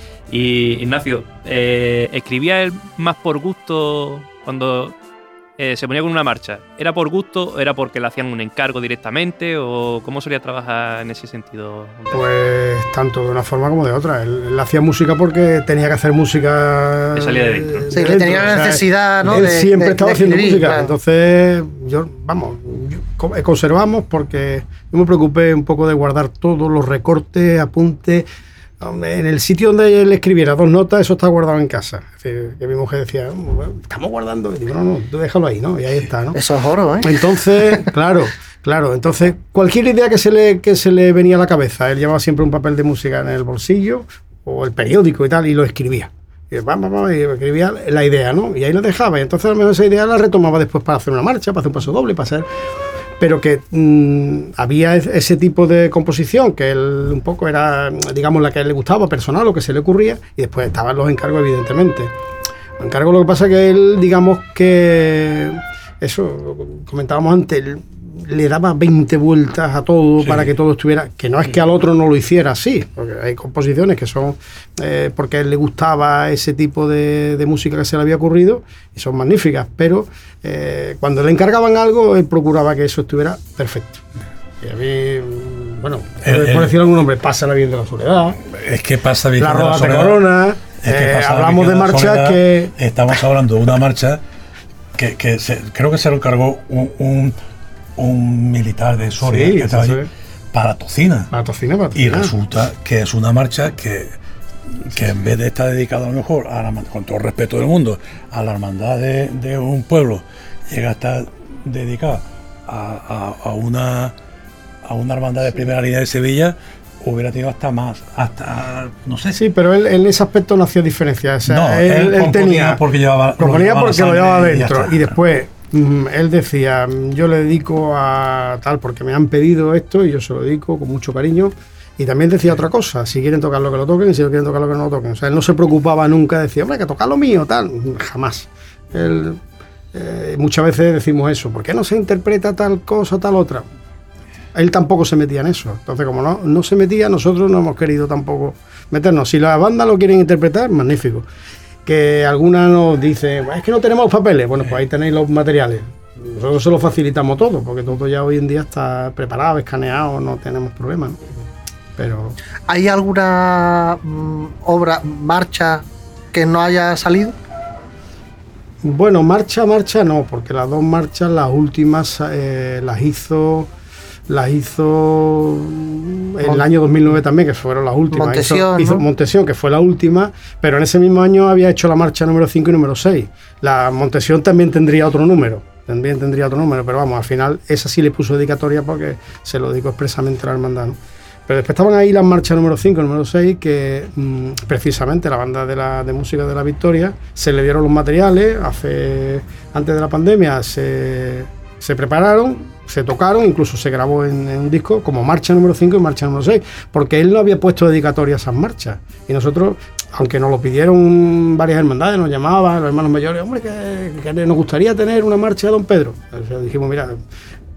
Y Ignacio, eh, ¿escribía él más por gusto cuando eh, se ponía con una marcha? ¿Era por gusto o era porque le hacían un encargo directamente? ¿O cómo solía trabajar en ese sentido? Pues tanto de una forma como de otra. Él, él hacía música porque tenía que hacer música. Le salía de dentro. Sí, que tenía la necesidad, ¿no? Él de- siempre de- estaba de haciendo escribir, música. claro. Entonces, yo, vamos, yo- co- eh, conservamos porque yo me preocupé un poco de guardar todos los recortes, apuntes. Hombre, en el sitio donde él escribiera dos notas, eso está guardado en casa. Es decir, que mi mujer decía, "Bueno, estamos guardando". Y digo, no, no, tú déjalo ahí, ¿no? Y ahí está, ¿no? Eso es oro, ¿eh? Entonces, claro, claro. Entonces, cualquier idea que se le que se le venía a la cabeza, él llevaba siempre un papel de música en el bolsillo o el periódico y tal, y lo escribía. Y, vamos, vamos, y escribía la idea, ¿no? Y ahí la dejaba. Y entonces, a lo mejor esa idea la retomaba después para hacer una marcha, para hacer un paso doble, para hacer. Pero que mmm, había ese tipo de composición que él un poco era, digamos, la que a él le gustaba, personal, lo que se le ocurría, y después estaban los encargos, evidentemente. Los encargos, lo que pasa es que él, digamos que, eso, comentábamos antes, él le daba veinte vueltas a todo Sí. para que todo estuviera, que no es que al otro no lo hiciera así, porque hay composiciones que son eh, porque a él le gustaba ese tipo de, de música que se le había ocurrido y son magníficas, pero eh, cuando le encargaban algo, él procuraba que eso estuviera perfecto. Y a mí, mm, bueno, El- por el- decir algún nombre, Pasa la Virgen de la Soledad, Es que pasa bien. La Roda de Corona, Es que eh, pasa hablamos de Virgen la marchas Soledad, que... Estamos hablando de una marcha que, que se- creo que se lo encargó un, un, un militar de Soria Sí, que estaba eso allí es. para Tocina. Para Tocina, para Y Tocina. resulta que es una marcha que, que en vez de estar dedicada a lo mejor, a la, con todo el respeto del mundo, a la hermandad de, de un pueblo, llega a estar dedicada a, a, a una a una hermandad de primera línea de Sevilla, hubiera tenido hasta más, hasta, no sé si... Sí, pero él en ese aspecto no hacía diferencia. O sea, No, él, él él componía tenía porque llevaba- lo proponía llevaba la porque lo sangre llevaba y ya dentro. está. Y después mm, él decía, mm, yo le dedico a tal porque me han pedido esto y yo se lo dedico con mucho cariño. Y también decía otra cosa, si quieren tocar lo que lo toquen y si no quieren tocar lo que no lo toquen. O sea, él no se preocupaba nunca, decía, hombre, que tocar lo mío, tal. Jamás. Él, eh, muchas veces decimos eso, ¿por qué no se interpreta tal cosa, tal otra? Él tampoco se metía en eso. Entonces, como no, no se metía, nosotros no hemos querido tampoco meternos. Si las bandas lo quieren interpretar, magnífico. Que alguna nos dice, es que no tenemos papeles. Bueno, pues ahí tenéis los materiales. Nosotros se los facilitamos todo, porque todo ya hoy en día está preparado, escaneado, no tenemos problemas, ¿no? Pero ¿Hay alguna mm, obra, marcha que no haya salido? bueno, marcha, marcha no, porque las dos marchas, las últimas, eh, las hizo... Las hizo en el año dos mil nueve también, que fueron las últimas. Montesión, hizo, hizo ¿no? Montesión, que fue la última, pero en ese mismo año había hecho la marcha número cinco y número seis. La Montesión también tendría otro número, también tendría otro número, pero vamos, al final esa sí le puso dedicatoria porque se lo dedicó expresamente a la hermandad, ¿no? Pero después estaban ahí las marchas número cinco y número seis, que mmm, precisamente la banda de, la, de música de la Victoria se le dieron los materiales, hace antes de la pandemia se, se prepararon, se tocaron, incluso se grabó en, en un disco como marcha número cinco y marcha número seis, porque él no había puesto dedicatoria a esas marchas. Y nosotros, aunque nos lo pidieron varias hermandades, nos llamaban los hermanos mayores, hombre, que, que nos gustaría tener una marcha de Don Pedro. Entonces dijimos, mira,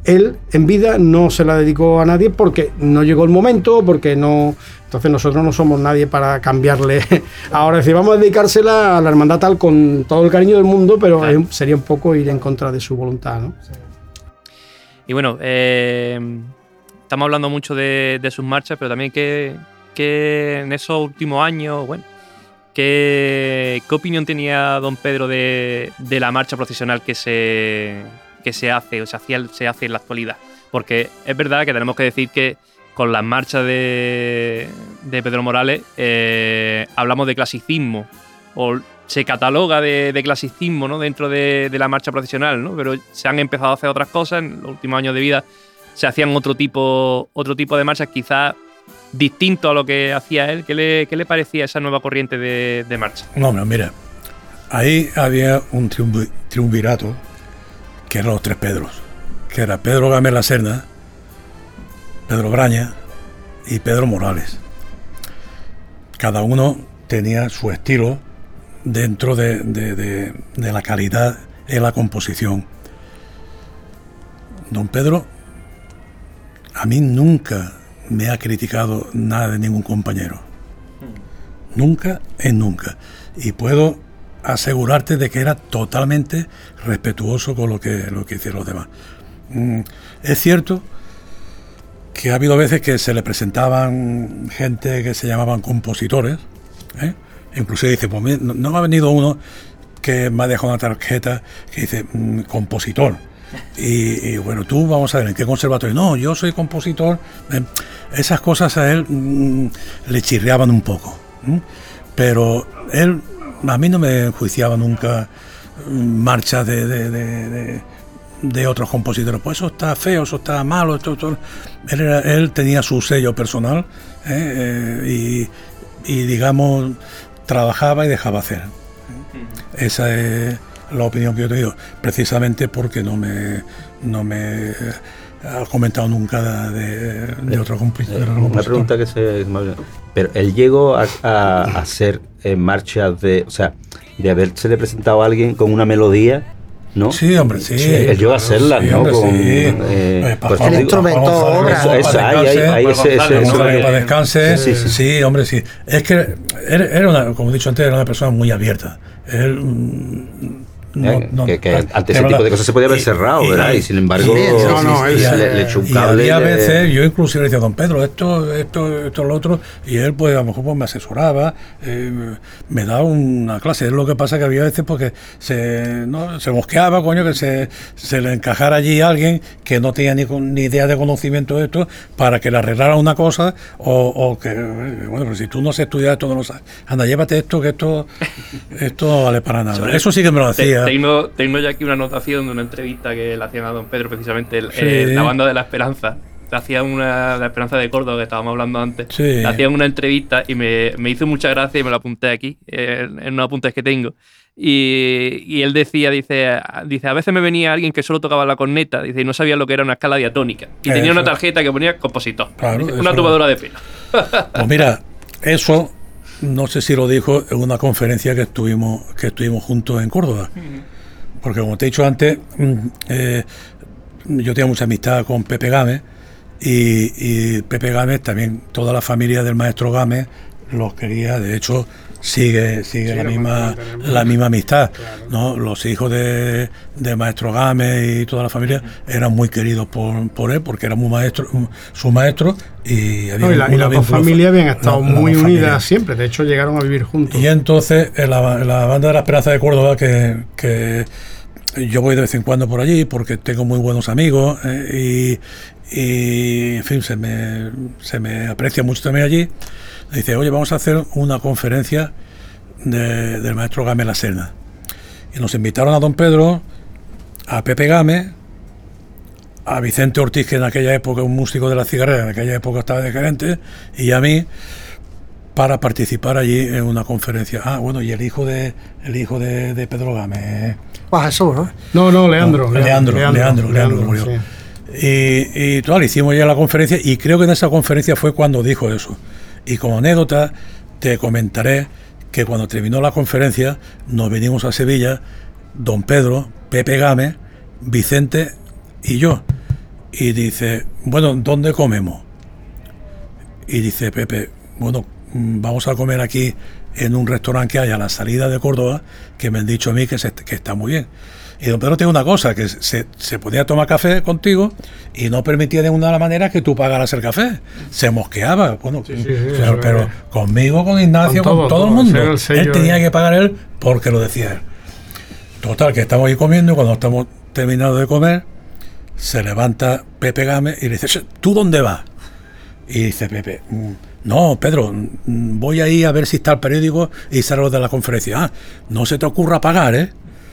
él en vida no se la dedicó a nadie porque no llegó el momento, porque no... Entonces nosotros no somos nadie para cambiarle. Ahora decir, vamos a dedicársela a la hermandad tal con todo el cariño del mundo, pero claro, sería un poco ir en contra de su voluntad, ¿no? Y bueno, eh, estamos hablando mucho de, de sus marchas, pero también que, que en esos últimos años, bueno, ¿qué, qué opinión tenía don Pedro de, de la marcha procesional que se, que se hace o se, hacía, se hace en la actualidad? Porque es verdad que tenemos que decir que con las marchas de, de Pedro Morales eh, hablamos de clasicismo, o se cataloga de, de clasicismo, ¿no?, dentro de, de la marcha procesional, ¿no? Pero se han empezado a hacer otras cosas. En los últimos años de vida se hacían otro tipo, otro tipo de marchas, quizás distinto a lo que hacía él. ¿Qué le, qué le parecía esa nueva corriente de, de marcha? No, pero mira, ahí había un triunvi, triunvirato que eran los tres Pedros, que era Pedro Gámez La Serna, Pedro Braña y Pedro Morales. Cada uno tenía su estilo dentro de, de, de, de la calidad en la composición. Don Pedro a mí nunca me ha criticado nada de ningún compañero. Nunca en nunca. Y puedo asegurarte de que era totalmente respetuoso con lo que, lo que hicieron los demás. Mm, es cierto que ha habido veces que se le presentaban gente que se llamaban compositores, ¿eh? Inclusive dice, pues no, no me ha venido uno que me ha dejado una tarjeta que dice mmm, compositor. Y, y bueno, tú vamos a ver en qué conservatorio. No, yo soy compositor. Eh, esas cosas a él mmm, le chirriaban un poco. ¿eh? Pero él, a mí no me enjuiciaba nunca mmm, marchas de, de, de, de, de otros compositores. Pues eso está feo, eso está malo. Esto, esto. Él, era, él tenía su sello personal ¿eh? Eh, y, y digamos trabajaba y dejaba hacer. Esa es la opinión que yo te digo, precisamente porque no me no me ha comentado nunca de, de otro compositor. Una pregunta que se... Pero él llegó a, a, a hacer eh, marchas de... O sea, de haberse le presentado a alguien con una melodía, ¿no? Sí, hombre, sí. sí él llegó a hacerlas, sí, ¿no? Hombre, con, sí. eh, pues, el instrumento, obra. Eso, eso, ahí, ahí, ahí ese, ese, eso, ese, para descanse. Sí, sí, sí. Sí, hombre, sí. Es que era una, como he dicho antes, era una persona muy abierta. Él... No, eh, no, que, que ante ese tipo de cosas se podía haber y, cerrado, y, ¿verdad? Y, y sin embargo, sí, no, no, sí, él, le, le echó un cable. Y había de... veces, yo inclusive le decía, don Pedro, esto, esto, esto, lo otro, y él, pues a lo mejor pues, me asesoraba, eh, me daba una clase. Es lo que pasa que había veces porque se, ¿no? se mosqueaba, coño, que se, se le encajara allí a alguien que no tenía ni, ni idea de conocimiento de esto, para que le arreglara una cosa, o, o que, bueno, pero si tú no has estudiado esto, no lo sabes. Anda, llévate esto, que esto, esto no vale para nada. Eso sí que me lo hacía. Tengo, tengo ya aquí una anotación de una entrevista que le hacían a don Pedro, precisamente, el, sí. eh, la banda de La Esperanza. Le hacían una, La Esperanza de Córdoba, que estábamos hablando antes. Sí. Le hacían una entrevista y me, me hizo mucha gracia y me la apunté aquí, eh, en unos apuntes que tengo. Y, y él decía, dice, dice, a veces me venía alguien que solo tocaba la corneta, dice, y no sabía lo que era una escala diatónica. Y eso. Tenía una tarjeta que ponía compositor. Claro, dice, una tubadora de pelo. Pues mira, eso... No sé si lo dijo en una conferencia que estuvimos que estuvimos juntos en Córdoba. Porque como te he dicho antes, eh, yo tenía mucha amistad con Pepe Gámez y, y Pepe Gámez también, toda la familia del maestro Gámez los quería, de hecho sigue sigue sí, la misma la misma amistad, claro. ¿no? Los hijos de, de maestro Gámez y toda la familia eran muy queridos por, por él porque era muy maestro, su maestro y, había no, y, la, y las dos familias habían estado la, muy la unidas familia. Siempre, de hecho llegaron a vivir juntos. Y entonces en la, en la banda de La Esperanza de Córdoba que, que yo voy de vez en cuando por allí porque tengo muy buenos amigos eh, y, y en fin se me, se me aprecia mucho también allí. Dice, oye, vamos a hacer una conferencia de, del maestro Gámez La Serna. Y nos invitaron a don Pedro, a Pepe Gámez, a Vicente Ortiz, que en aquella época, un músico de La Cigarrera, en aquella época estaba de gerente, y a mí, para participar allí en una conferencia. Ah, bueno, y el hijo de el hijo de, de Pedro Gámez. Pues Jesús, ¿no? No, no, Leandro. No, Leandro, Leandro, Leandro, Leandro, Leandro sí. Y, y total, hicimos ya la conferencia, y creo que en esa conferencia fue cuando dijo eso. Y como anécdota, te comentaré que cuando terminó la conferencia, nos venimos a Sevilla, don Pedro, Pepe Gámez, Vicente y yo. y dice, bueno, ¿dónde comemos? Y dice Pepe, bueno, vamos a comer aquí en un restaurante que hay a la salida de Córdoba, que me han dicho a mí que, se, que está muy bien. Y don Pedro tiene una cosa, que se, se podía tomar café contigo y no permitía de ninguna manera que tú pagaras el café. Se mosqueaba. Bueno, sí, sí, sí, pero, pero es. Conmigo, con Ignacio, con todo, con todo, todo el mundo. El sello, él tenía que pagar él porque lo decía él. Total, que estamos ahí comiendo y cuando estamos terminados de comer, se levanta Pepe Gámez y le dice, ¿tú dónde vas? Y dice Pepe, no, Pedro, voy a ir a ver si está el periódico y sale lo de la conferencia. Ah, no se te ocurra pagar, ¿eh?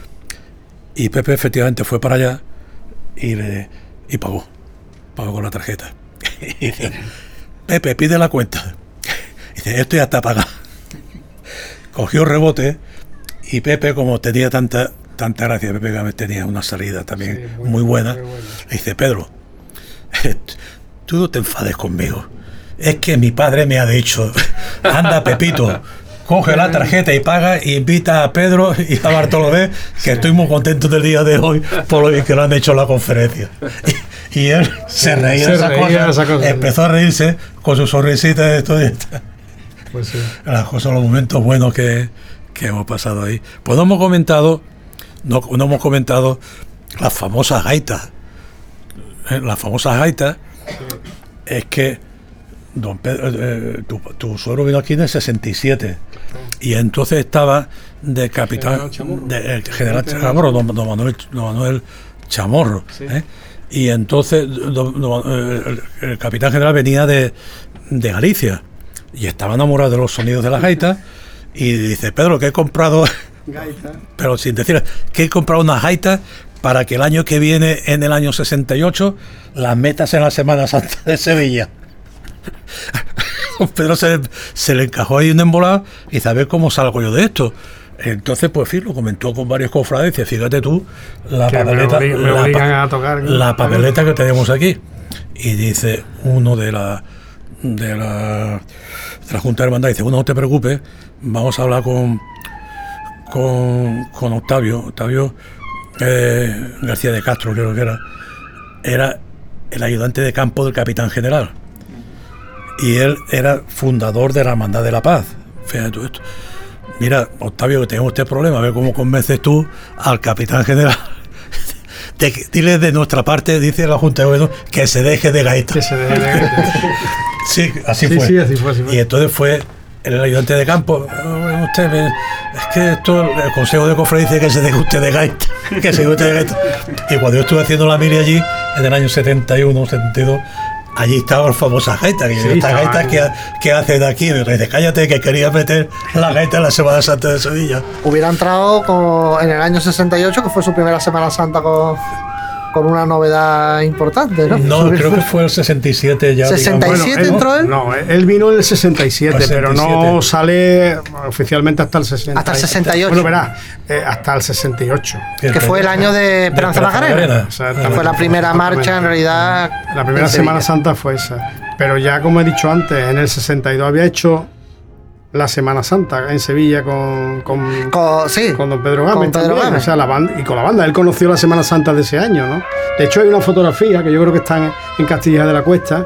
Y Pepe efectivamente fue para allá y, le, y pagó, pagó con la tarjeta. Y dice, Pepe, pide la cuenta. Y dice, esto ya está pagado. Cogió rebote y Pepe, como tenía tanta, tanta gracia, Pepe Gámez tenía una salida también sí, muy, muy buena. Muy buena. Le dice, Pedro, tú no te enfades conmigo. Es que mi padre me ha dicho, anda Pepito, coge la tarjeta y paga y invita a Pedro y a Bartolomé, que estoy muy contento del día de hoy por lo que lo han hecho en la conferencia. Y, y él se reía, se de esa, reía cosa, esa cosa, empezó a reírse con su sonrisita de esto y esto. Pues sí. Las cosas, los momentos buenos que, que hemos pasado ahí. Pues no hemos comentado, no, no hemos comentado las famosas gaitas. Las famosas gaitas es que Don Pedro, eh, tu, tu suegro vino aquí en el sesenta y siete y entonces estaba de capitán, de, el general Chamorro, don, don, Manuel, don Manuel Chamorro, sí. ¿eh? Y entonces don, don, el, el capitán general venía de, de Galicia y estaba enamorado de los sonidos de las gaitas y dice, Pedro, que he comprado, gaita. Pero sin decir, que he comprado unas gaitas para que el año que viene, en el año sesenta y ocho, las metas en la Semana Santa de Sevilla. Pedro se, se le encajó ahí un embolado y saber cómo salgo yo de esto. Entonces, pues fin, lo comentó con varios cofrades. Dice, fíjate tú, la que papeleta, me me la, pa- a tocar, la papeleta que tenemos aquí. Y dice uno de la de la, de la Junta de Hermandad, dice, bueno, no te preocupes, vamos a hablar con con, con Octavio, Octavio eh, García de Castro, creo que era, era el ayudante de campo del capitán general. Y él era fundador de la Hermandad de la Paz. Fíjate tú esto. Mira, Octavio, que tenemos este problema, a ver cómo convences tú al capitán general. De, dile de nuestra parte, dice la Junta de Gobierno, que se deje de gaita. Que se deje de gaita. Sí, así sí, fue. Sí, así fue, así fue. Y entonces fue el ayudante de campo. Oh, usted, es que esto, el Consejo de Cofradía dice que se deje usted de gaita. Que se deje usted de gaita. Y cuando yo estuve haciendo la mili allí, en el año setenta y uno, setenta y dos, allí estaba la famosa gaita, que sí, esta gaita que, que hace de aquí, me dice, cállate, que quería meter la gaita en la Semana Santa de Sevilla. Hubiera entrado con, en el año sesenta y ocho, que fue su primera Semana Santa con, con una novedad importante, ¿no? No, creo que fue el sesenta y siete ya. ¿sesenta y siete digamos. entró él? No, él vino en el sesenta y siete, el sesenta y siete, pero no sale oficialmente hasta el sesenta. Hasta el sesenta y ocho. Bueno, verás, eh, hasta el sesenta y ocho. Que fue el año de Esperanza Macarena. Fue la primera marcha, en realidad. La primera Semana Santa fue esa. Pero ya, como he dicho antes, en el sesenta y dos había hecho la Semana Santa en Sevilla con con, con, sí, con don Pedro Gámez, con Pedro Gámez. O sea, la banda, y con la banda. Él conoció la Semana Santa de ese año, ¿no? De hecho, hay una fotografía que yo creo que está en, en Castilla de la Cuesta,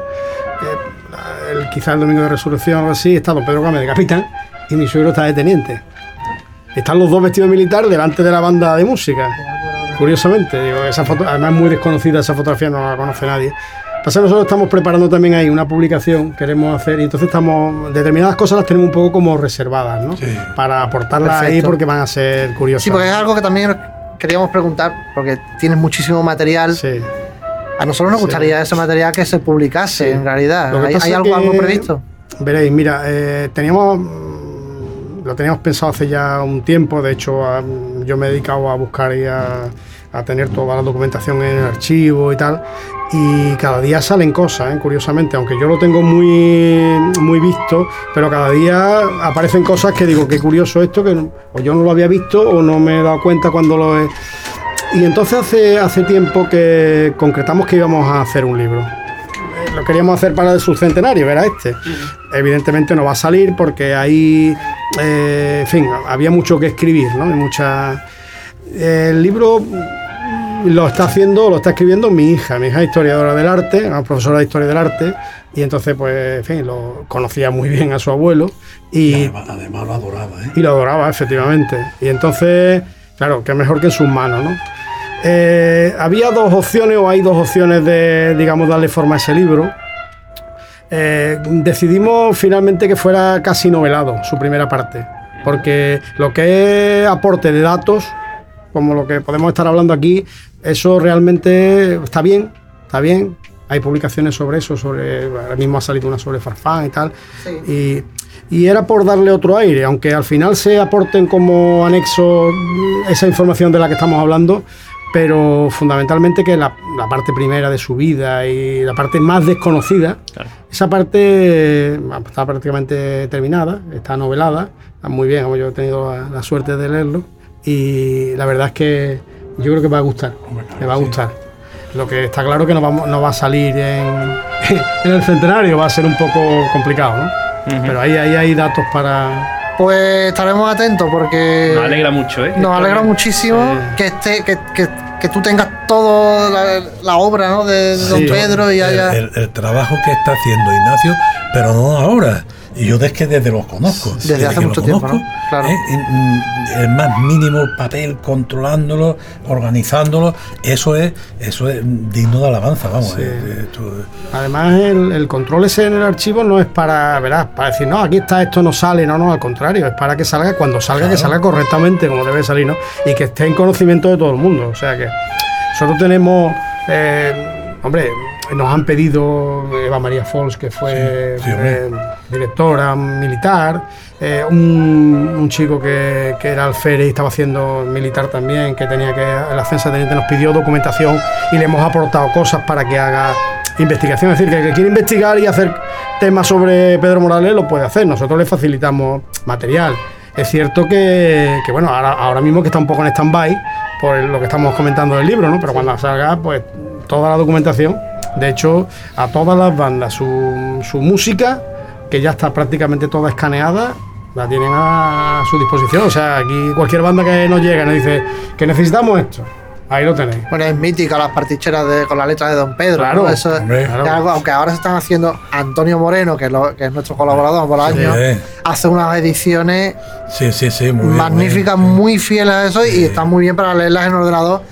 eh, el, quizás el Domingo de Resurrección o algo así, está don Pedro Gámez de capitán y mi suegro está de teniente. Están los dos vestidos de militar delante de la banda de música. Curiosamente, digo, esa foto, además es muy desconocida esa fotografía, no la conoce nadie. Pasa que nosotros estamos preparando también ahí una publicación, queremos hacer, y entonces estamos, determinadas cosas las tenemos un poco como reservadas, ¿no? Sí. Para aportarlas Perfecto. Ahí porque van a ser curiosas. Sí, porque es algo que también queríamos preguntar, porque tienes muchísimo material. Sí. A nosotros nos gustaría sí. ese material que se publicase, sí. en realidad. ¿Hay, ¿hay algo, que, algo previsto? Veréis, mira, eh, teníamos, lo teníamos pensado hace ya un tiempo, de hecho a, yo me he dedicado a buscar y a, a tener toda la documentación en el archivo y tal. Y cada día salen cosas, ¿eh? Curiosamente, aunque yo lo tengo muy, muy visto, pero cada día aparecen cosas que digo, qué curioso esto, que o yo no lo había visto o no me he dado cuenta cuando lo he... Y entonces hace, hace tiempo que concretamos que íbamos a hacer un libro. Lo queríamos hacer para el subcentenario, era este. Uh-huh. Evidentemente no va a salir porque ahí, eh, en fin, había mucho que escribir, ¿no? Y mucha... El libro... lo está haciendo, lo está escribiendo mi hija. Mi hija es historiadora del arte, una profesora de historia del arte, y entonces, pues, en fin, lo conocía muy bien a su abuelo. Y, y además, además lo adoraba, ¿eh? Y lo adoraba, efectivamente. Y entonces, claro, que mejor que en sus manos, ¿no? Eh, había dos opciones, o hay dos opciones de, digamos, darle forma a ese libro. Eh, decidimos finalmente que fuera casi novelado, su primera parte. Porque lo que es aporte de datos, como lo que podemos estar hablando aquí, eso realmente está bien, está bien. Hay publicaciones sobre eso, sobre ahora mismo ha salido una sobre Farfán y tal. Sí. Y, y era por darle otro aire, aunque al final se aporten como anexo esa información de la que estamos hablando, pero fundamentalmente que la, la parte primera de su vida y la parte más desconocida, claro. Esa parte está prácticamente terminada, está novelada, está muy bien, yo he tenido la, la suerte de leerlo y la verdad es que yo creo que va a gustar, me va a gustar. Lo que está claro que no, vamos, no va a salir en, en el centenario, va a ser un poco complicado, ¿no? Uh-huh. Pero ahí, ahí hay datos para... Pues estaremos atentos porque... Nos alegra mucho, ¿eh? Nos alegra muchísimo sí. que, esté, que, que, que tú tengas toda la, la obra, ¿no? de, de sí. Don Pedro y haya... El, el, el trabajo que está haciendo Ignacio, pero no ahora. Y yo es que desde los conozco. Desde, desde hace mucho conozco, tiempo, ¿no? Claro. ¿eh? El más mínimo papel, controlándolo, organizándolo, eso es eso es digno de alabanza, vamos. Sí. Eh, esto, Además, el, el control ese en el archivo no es para, verás, para decir, no, aquí está, esto no sale, no, no, al contrario, es para que salga, cuando salga, claro. que salga correctamente, como debe salir, ¿no? Y que esté en conocimiento de todo el mundo. O sea que nosotros tenemos, eh, hombre, nos han pedido Eva María Fols, que fue sí, sí, eh, directora militar, eh, un, un chico que, que era alférez y estaba haciendo militar también, que tenía que, el ascenso de teniente nos pidió documentación y le hemos aportado cosas para que haga investigación. Es decir, que el que quiere investigar y hacer temas sobre Pedro Morales lo puede hacer, nosotros le facilitamos material. Es cierto que, que bueno, ahora, ahora mismo que está un poco en stand-by por lo que estamos comentando del libro, ¿no? Pero cuando salga, pues toda la documentación. De hecho, a todas las bandas, su, su música, que ya está prácticamente toda escaneada, la tienen a su disposición. O sea, aquí cualquier banda que nos llegue nos dice que necesitamos esto, ahí lo tenéis. Bueno, es mítica las particheras de, con la letra de Don Pedro, claro, ¿no? Eso hombre, es claro. algo, aunque ahora se están haciendo. Antonio Moreno, que, lo, que es nuestro colaborador por los sí, años, sí. hace unas ediciones sí, sí, sí, muy magníficas, bien, muy fieles a eso, sí. y están muy bien para leerlas en ordenador,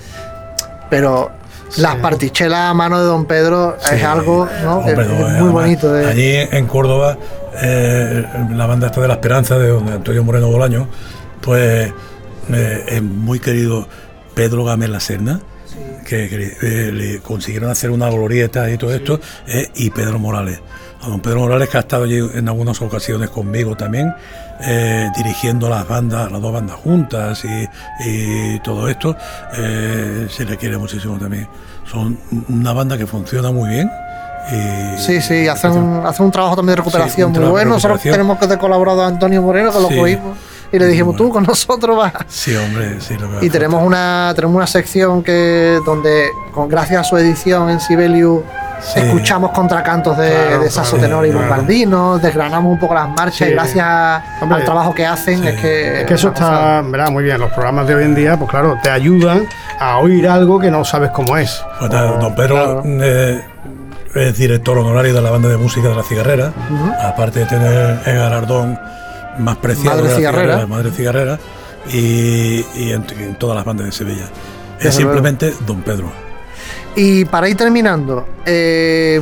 pero sí. las partichelas a mano de Don Pedro sí. es algo, ¿no? Hombre, es, no, es muy además, bonito. De... Allí en Córdoba, eh, la banda esta de La Esperanza, de, de Antonio Moreno Bolaño, pues eh, es muy querido Pedro Gámez La Serna, que, que eh, le consiguieron hacer una glorieta y todo sí. esto, eh, y Pedro Morales. A don Pedro Morales, que ha estado allí en algunas ocasiones conmigo también, eh, dirigiendo las bandas, las dos bandas juntas y, y todo esto, eh, se le quiere muchísimo también. Son una banda que funciona muy bien. Y, sí, sí, hacen un, hacen un trabajo también de recuperación sí, muy bueno. Nosotros tenemos que de colaborador a Antonio Moreno, que lo sí. cogimos. Y le dijimos, bueno. tú con nosotros vas. Sí, hombre, sí. Lo que y tenemos una, tenemos una sección que donde, con, gracias a su edición en Sibelius, sí. escuchamos contracantos de, claro, de saxo tenor y claro. bombardino, desgranamos un poco las marchas sí. y gracias hombre, al trabajo que hacen sí. es que... Es que eso está, ¿verdad? Muy bien. Los programas de hoy en día, pues claro, te ayudan a oír algo que no sabes cómo es. Pues, o, don Pedro... Claro. Eh, es director honorario de la banda de música de La Cigarrera, uh-huh. aparte de tener el galardón más preciado Madre de la Cigarrera, cigarrera, Madre Cigarrera, y, y en, en todas las bandas de Sevilla. Es simplemente Don Pedro. Y para ir terminando, eh,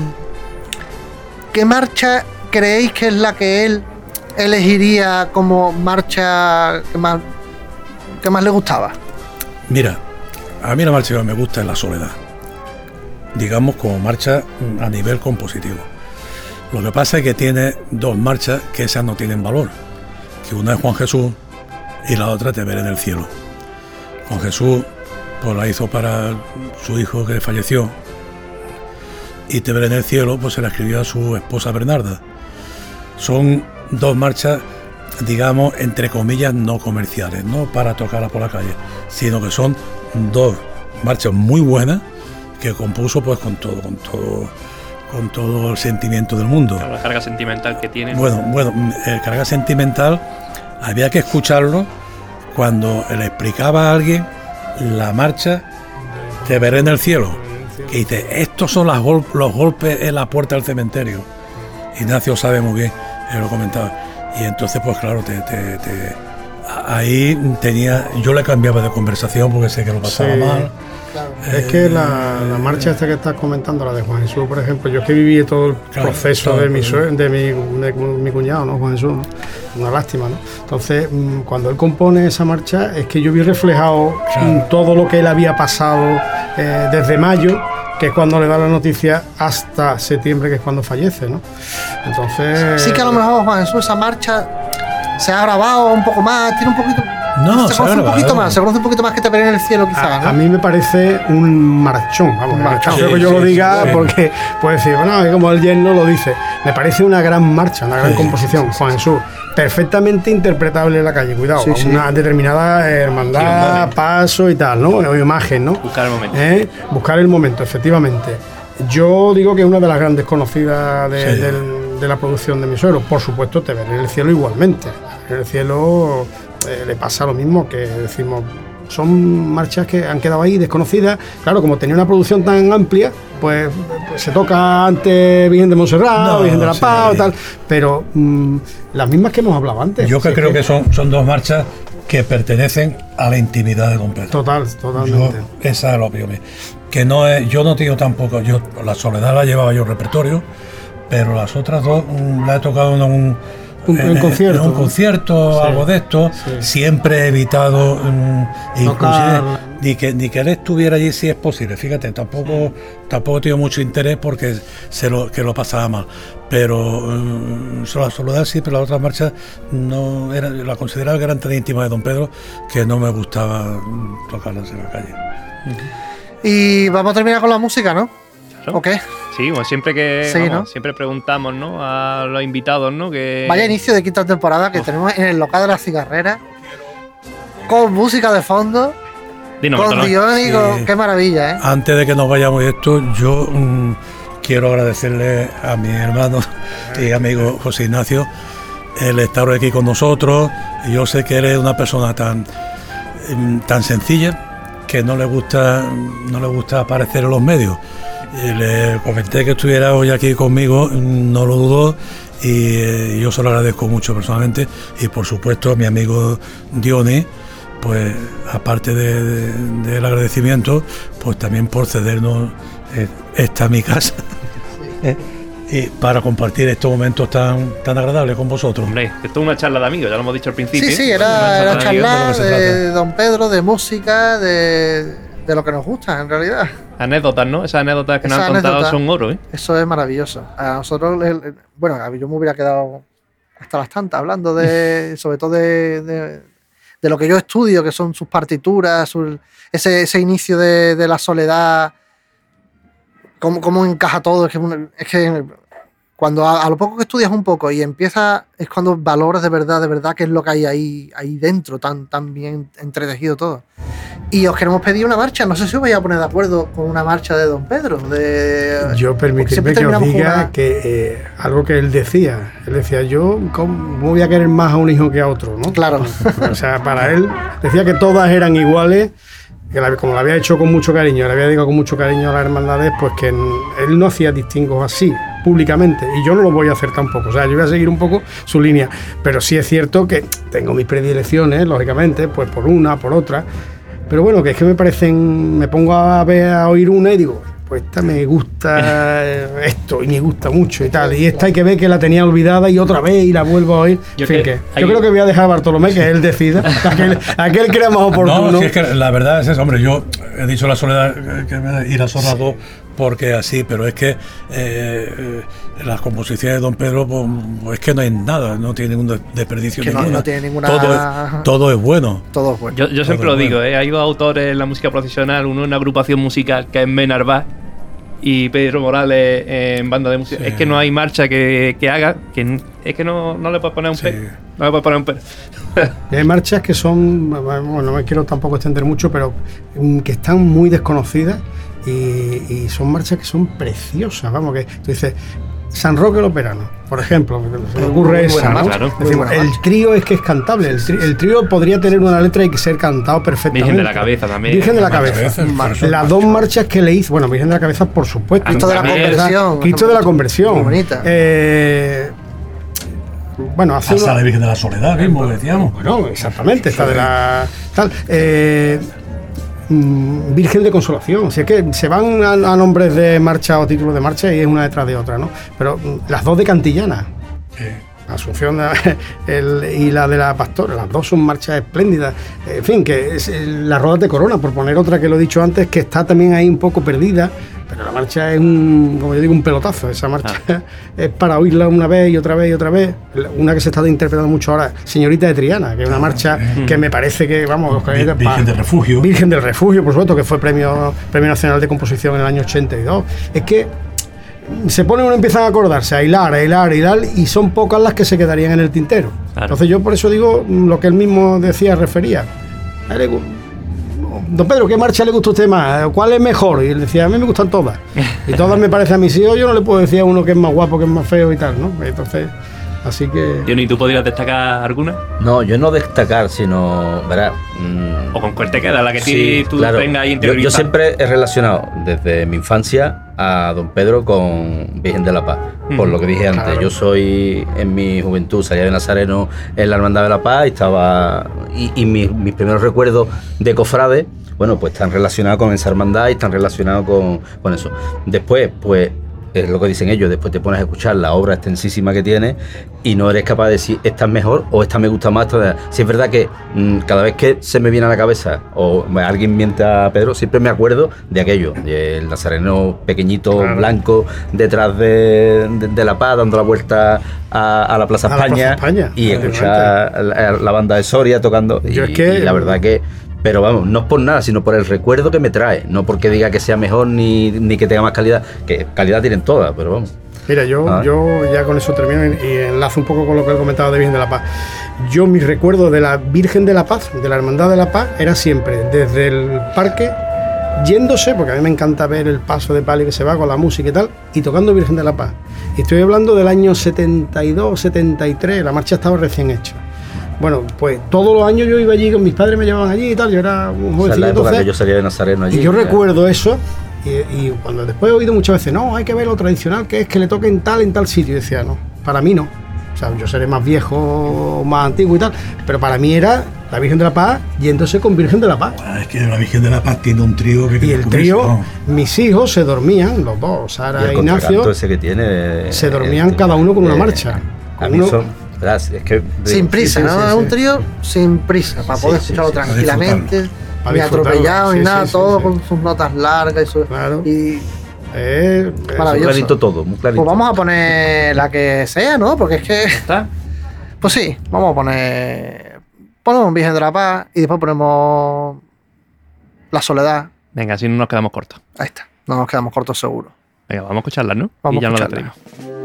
¿qué marcha creéis que es la que él elegiría como marcha que más, que más le gustaba? Mira, a mí la marcha que me gusta es La Soledad, digamos como marcha a nivel compositivo. Lo que pasa es que tiene dos marchas que esas no tienen valor, que una es Juan Jesús y la otra Te veré en el cielo. Juan Jesús pues la hizo para su hijo que falleció, y Te veré en el cielo pues se la escribió a su esposa Bernarda. Son dos marchas, digamos, entre comillas, no comerciales, no para tocarlas por la calle, sino que son dos marchas muy buenas que compuso pues con todo, con todo, con todo el sentimiento del mundo. La carga sentimental que tiene. Bueno, bueno, el carga sentimental había que escucharlo cuando le explicaba a alguien la marcha Te veré en el cielo. Que dice, estos son las gol- los golpes en la puerta del cementerio. Ignacio sabe muy bien, él lo comentaba. Y entonces, pues claro, te, te, te, ahí tenía, yo le cambiaba de conversación porque sé que lo pasaba Sí. mal. Claro. Es que la, la marcha esta que estás comentando, la de Juan Jesús, por ejemplo, yo es que viví todo el Claro, proceso claro, de, mi, claro. sue- de, mi, de mi cuñado, ¿no? Juan Jesús, ¿no? Una lástima, ¿no? Entonces, mm, cuando él compone esa marcha, es que yo vi reflejado Claro. mm, todo lo que él había pasado eh, desde mayo, que es cuando le da la noticia, hasta septiembre, que es cuando fallece, ¿no? Entonces... Sí que a lo mejor, Juan Jesús, esa marcha se ha grabado un poco más, tiene un poquito... No, se se ha conoce un poquito grabado. más, se conoce un poquito más que Te veré en el cielo, quizás, A, ¿no? a mí me parece un marchón, vamos, Un un marchón. marchón, Sí, que yo sí, lo diga sí. porque puede decir, bueno, es como el yerno lo dice, me parece una gran marcha, una gran Sí, composición, Juan Jesús, perfectamente interpretable en la calle, cuidado, Sí, a sí. una determinada hermandad, hermandad. paso y tal, ¿no? O imagen, ¿no? Buscar el momento. ¿Eh? Buscar el momento, efectivamente. Yo digo que es una de las grandes conocidas de, Sí. del- de la producción de mi suegro. Por supuesto, Te veré en el cielo igualmente. En el cielo eh, le pasa lo mismo, que decimos, son marchas que han quedado ahí desconocidas. Claro, como tenía una producción tan amplia, pues, pues se toca antes Virgen de Montserrat, No, Virgen de la sí. Paz y tal. Pero mm, las mismas que hemos hablado antes. Yo que Si es creo que son, son dos marchas que pertenecen a la intimidad de don Pedro. Total, Yo, totalmente. esa es la opinión. Que no es, yo no tengo tampoco, yo la Soledad la llevaba yo en repertorio, pero las otras dos mm, la he tocado en un, Un- en concierto, en un ¿no? concierto, Sí, algo de esto. sí. Siempre he evitado mm, inclusive Tocar. ni que ni que él estuviera allí si es posible. Fíjate, tampoco tampoco he tenido mucho interés porque se lo que lo pasaba mal. Pero mm, la Soledad sí, pero las otras marchas no era, la consideraba que eran tan íntimas de don Pedro que no me gustaba mm, tocarlas en la calle. Y vamos a terminar con la música, ¿no? Claro. ¿O qué? Sí, bueno, siempre que Sí, vamos, ¿no? siempre preguntamos, ¿no? A los invitados, ¿no? Que Vaya inicio de quinta temporada que tenemos en el local de la cigarrera, con música de fondo, Dinos, con Bartolomé. guión y Sí. con... Qué maravilla, ¿eh? Antes de que nos vayamos de esto, yo mm, quiero agradecerle a mi hermano y amigo José Ignacio el estar aquí con nosotros. Yo sé que eres una persona tan, mm, tan sencilla que no le gusta no le gusta aparecer en los medios. Y le comenté que estuviera hoy aquí conmigo, mm, no lo dudó, y eh, yo se lo agradezco mucho personalmente. Y por supuesto a mi amigo Diony, pues aparte de- de- del agradecimiento, pues también por cedernos eh, esta mi casa eh, y para compartir estos momentos tan tan agradables con vosotros. Hombre, esto es una charla de amigos, ya lo hemos dicho al principio. Sí, sí, Una era, era de amigos. charlar de lo que se de trata. Don Pedro, de música, de, de lo que nos gusta, en realidad. Anécdotas, ¿no? Esas anécdotas que nos Esas han contado anécdotas. son oro, ¿eh? Eso es maravilloso. A nosotros, el- el- bueno, a mí yo me hubiera quedado hasta las tantas hablando de, sobre todo de, de, de lo que yo estudio, que son sus partituras, sus- ese, ese inicio de, de la soledad, cómo, cómo encaja todo. Es que, una- es que cuando a, a lo poco que estudias un poco y empiezas, es cuando valoras de verdad, de verdad, qué es lo que hay ahí, ahí dentro, tan, tan bien entretejido todo. Y os queremos pedir una marcha. No sé si os vais a poner de acuerdo con una marcha de Don Pedro. De, Yo porque permitidme siempre que os terminamos con diga una- que eh, algo que él decía, él decía, yo cómo voy a querer más a un hijo que a otro, ¿no? Claro. O sea, para él decía que todas eran iguales, que la- como lo había hecho con mucho cariño, le había dedicado con mucho cariño a las hermandades, pues que n- él no hacía distingos así, públicamente, y yo no lo voy a hacer tampoco. O sea, yo voy a seguir un poco su línea, pero sí es cierto que tengo mis predilecciones, lógicamente, pues por una, por otra. Pero bueno, que es que me parecen, me pongo a ver, a oír una y digo, pues esta me gusta eh, esto y me gusta mucho y tal. Y esta hay que ver que la tenía olvidada y otra vez y la vuelvo a oír. Yo En fin, que- que- hay- yo creo que voy a dejar a Bartolomé que él decida, aquel, aquel que era más oportuno. No, si es que la verdad es eso, hombre, yo he dicho la soledad eh, que me- y la zorra dos porque así, pero es que eh, eh, las composiciones de Don Pedro, pues, pues es que no hay nada, no tiene ningún de- desperdicio Que no- ninguno. no tiene ninguna- Todo es, todo es bueno. Todo es bueno. Yo, yo siempre Todo lo digo, bueno. ¿eh? Hay dos autores en la música profesional, uno en una agrupación musical que es Menarvá y Pedro Morales en banda de música. Sí. Es que no hay marcha que, que haga, que n- es que no, no le puedes poner un Sí. pe. No le puedes poner un pe. Y hay marchas que son, bueno, no me quiero tampoco extender mucho, pero mm, que están muy desconocidas y, y son marchas que son preciosas, vamos, que tú dices, San Roque los Veranos, por ejemplo, se me ocurre Muy esa, buena ¿no? marcha, Claro. Es decir, muy buena el marcha. trío es que es cantable, el trío, el trío podría tener una letra y que ser cantado perfectamente. Virgen de la Cabeza también. Virgen de la Marcha, Cabeza. el verso, Las dos marchas que le hizo, bueno, Virgen de la Cabeza, por supuesto. Cristo de la También. Conversión. Cristo de la Conversión. Muy bonita. Eh, bueno, hace Hasta uno- la Virgen de la Soledad, mismo decíamos. Bueno, exactamente, está de la. Tal, eh, mm, Virgen de Consolación. Si es que se van a, a nombres de marcha o títulos de marcha y es una detrás de otra, ¿no? Pero mm, las dos de Cantillana, Eh, Asunción el- y la de la Pastora, las dos son marchas espléndidas. En fin, que es eh, la Rodas de Corona, por poner otra que lo he dicho antes, que está también ahí un poco perdida, pero la marcha es un, como yo digo, un pelotazo. Esa marcha es para oírla una vez y otra vez y otra vez. Una que se está interpretando mucho ahora, Señorita de Triana, que es una marcha que me parece que, vamos, que es de- Virgen del Refugio. Virgen del Refugio, por supuesto, que fue premio, premio Nacional de Composición en el año ochenta y dos. Es que se pone uno empiezan a acordarse, a hilar, a hilar, a hilar, y son pocas las que se quedarían en el tintero. Claro. Entonces yo por eso digo lo que él mismo decía, refería. A él le gu- Don Pedro, ¿qué marcha le gusta a usted más? ¿Cuál es mejor? Y él decía, a mí me gustan todas. Y todas me parecen a mis hijos, yo no le puedo decir a uno que es más guapo, que es más feo y tal, ¿no? Entonces, así que... Johnny, ¿tú podrías destacar alguna? No, yo no destacar, sino, verás, mm, ¿O con cuál te queda? La que sí, tú claro. tengas ahí yo, interiorizada. yo siempre he relacionado desde mi infancia a Don Pedro con Virgen de la Paz, por Mm, lo que dije antes. claro. Yo soy, en mi juventud, salía de Nazareno en la Hermandad de la Paz y estaba. Y, y mis, mis primeros recuerdos de cofrade, bueno, pues están relacionados con esa hermandad y están relacionados con, con eso. Después, pues. Es lo que dicen ellos, después te pones a escuchar la obra extensísima que tiene y no eres capaz de decir esta es mejor o esta me gusta más. Esta... Si es verdad que mmm, cada vez que se me viene a la cabeza o alguien miente a Pedro, siempre me acuerdo de aquello, del nazareno pequeñito, Claro. blanco, detrás de, de, de La Paz, dando la vuelta a, a la Plaza A la España, Plaza España, y adelante. escuchar la, la banda de Soria tocando. Yo y, es que- y la verdad que... Pero vamos, no es por nada, sino por el recuerdo que me trae. No porque diga que sea mejor ni, ni que tenga más calidad. Que calidad tienen todas, pero vamos. Mira, yo, Ah. yo ya con eso termino y, y enlazo un poco con lo que he comentado de Virgen de la Paz. Yo, mi recuerdo de la Virgen de la Paz, de la Hermandad de la Paz, era siempre desde el parque, yéndose, porque a mí me encanta ver el paso de palio que se va con la música y tal, y tocando Virgen de la Paz. Y estoy hablando del año setenta y dos, setenta y tres, la marcha estaba recién hecha. Bueno, pues todos los años yo iba allí, con mis padres me llevaban allí y tal, yo era un Esa es jovencillo la época entonces. que yo salía de Nazareno allí. Y yo ya. recuerdo eso, y, y cuando después he oído muchas veces, no, hay que ver lo tradicional, que es que le toquen tal en tal sitio. Y decía, no, para mí no. O sea, yo seré más viejo, más antiguo y tal, pero para mí era la Virgen de la Paz yéndose con Virgen de la Paz. Ah, es que la Virgen de la Paz tiene un trío que Y el trío, mis hijos se dormían, los dos, Y Sara el e contracanto Ignacio, ese que tiene. se eh, dormían eh, cada uno con una eh, marcha. A mí Uno- son. ¿verdad? Es que, Sin prisa, sí, ¿no? sí, Es sí. un trío sin prisa, para Sí, poder sí, escucharlo sí, para tranquilamente, Para ni disfrutarlo, atropellado, sí, ni nada, sí, sí, todo sí. con sus notas largas y, su- Claro. y Eh, Muy Maravilloso. clarito todo, muy clarito. pues vamos a poner la que sea, ¿no? Porque es que, ¿Está? pues sí, vamos a poner, ponemos Virgen de la Paz y después ponemos La Soledad. Venga, así no nos quedamos cortos. Ahí está, no nos quedamos cortos seguro. Venga, vamos a escucharlas, ¿no? Vamos y ya a nos escucharlas. despedimos.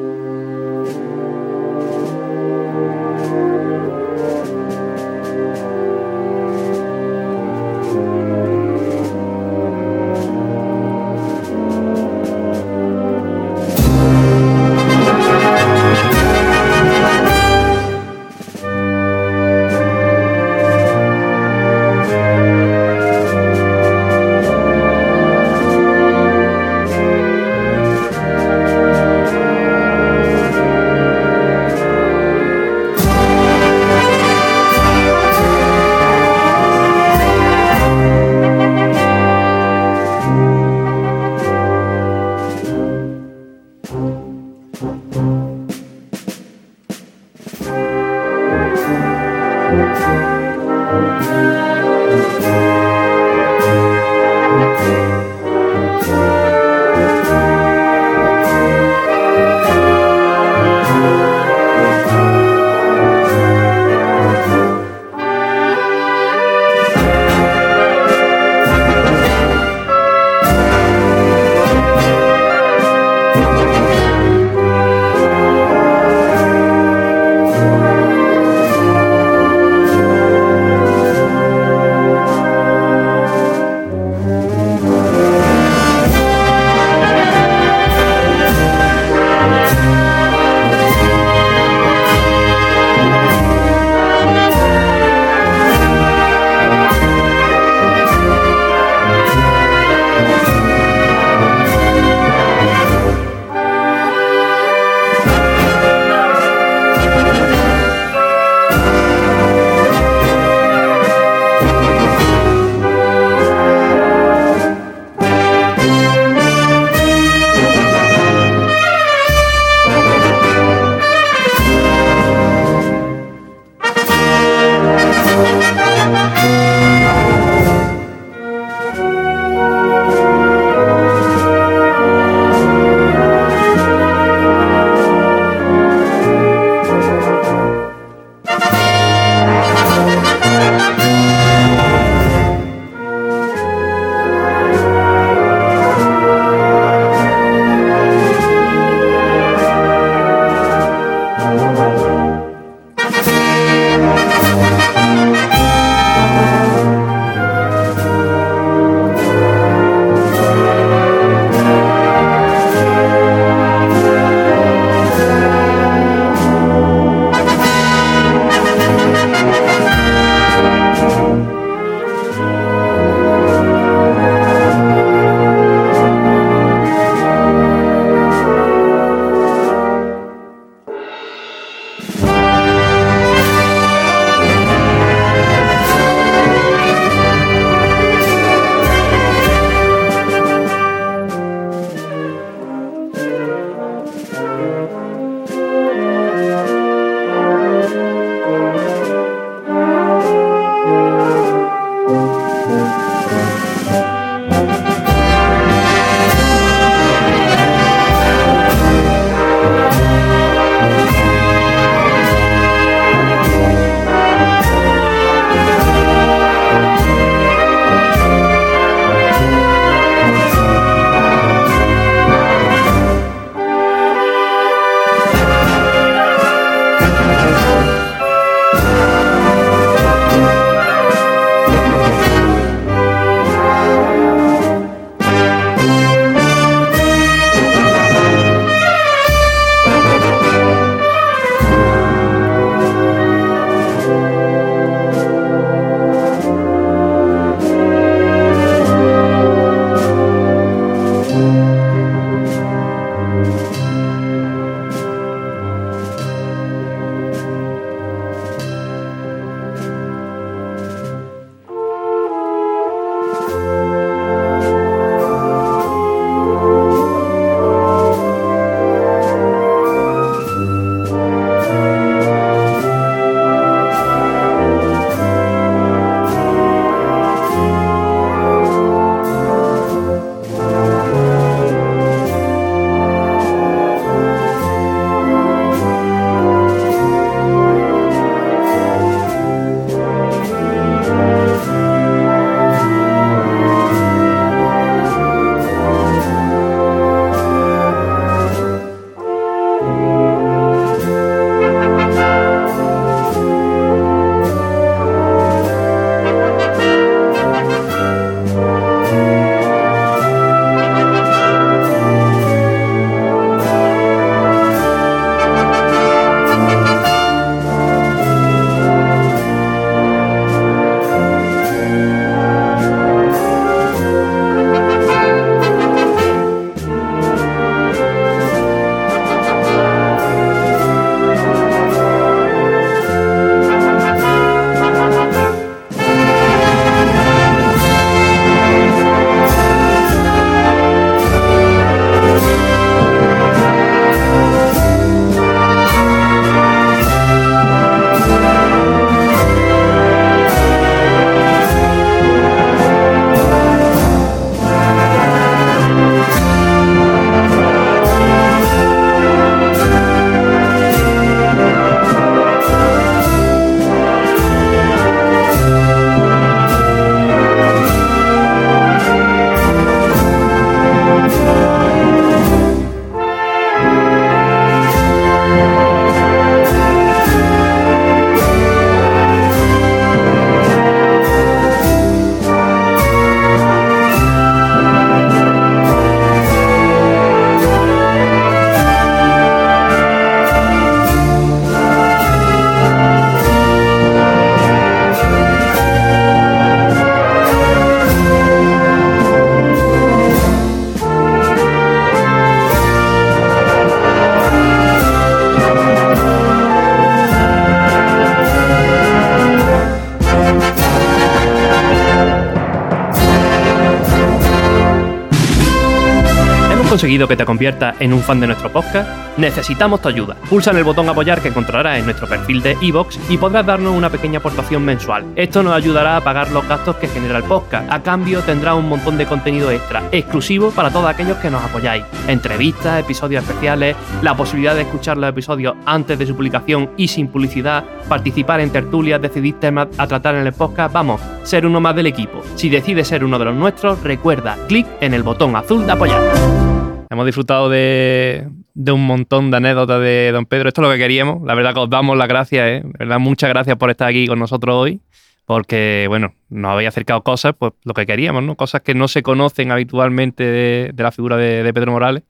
conseguido que te conviertas en un fan de nuestro podcast? Necesitamos tu ayuda. Pulsa en el botón apoyar que encontrarás en nuestro perfil de iVoox y podrás darnos una pequeña aportación mensual. Esto nos ayudará a pagar los gastos que genera el podcast. A cambio tendrás un montón de contenido extra, exclusivo para todos aquellos que nos apoyáis. Entrevistas, episodios especiales, la posibilidad de escuchar los episodios antes de su publicación y sin publicidad, participar en tertulias, decidir temas a tratar en el podcast, vamos, ser uno más del equipo. Si decides ser uno de los nuestros, recuerda, clic en el botón azul de apoyar. Hemos disfrutado de, de un montón de anécdotas de don Pedro. Esto es lo que queríamos. La verdad que os damos las gracias, ¿eh? La verdad, muchas gracias por estar aquí con nosotros hoy. Porque, bueno, nos habéis acercado cosas, pues lo que queríamos, ¿no? Cosas que no se conocen habitualmente de, de la figura de, de Pedro Morales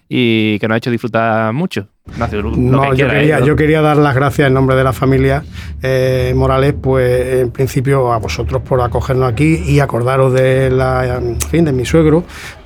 y que nos ha hecho disfrutar mucho. Ignacio, lo no, que yo, quieras, quería, ¿eh? yo quería dar las gracias en nombre de la familia eh, Morales, pues en principio a vosotros por acogernos aquí y acordaros de la, en fin, de mi suegro,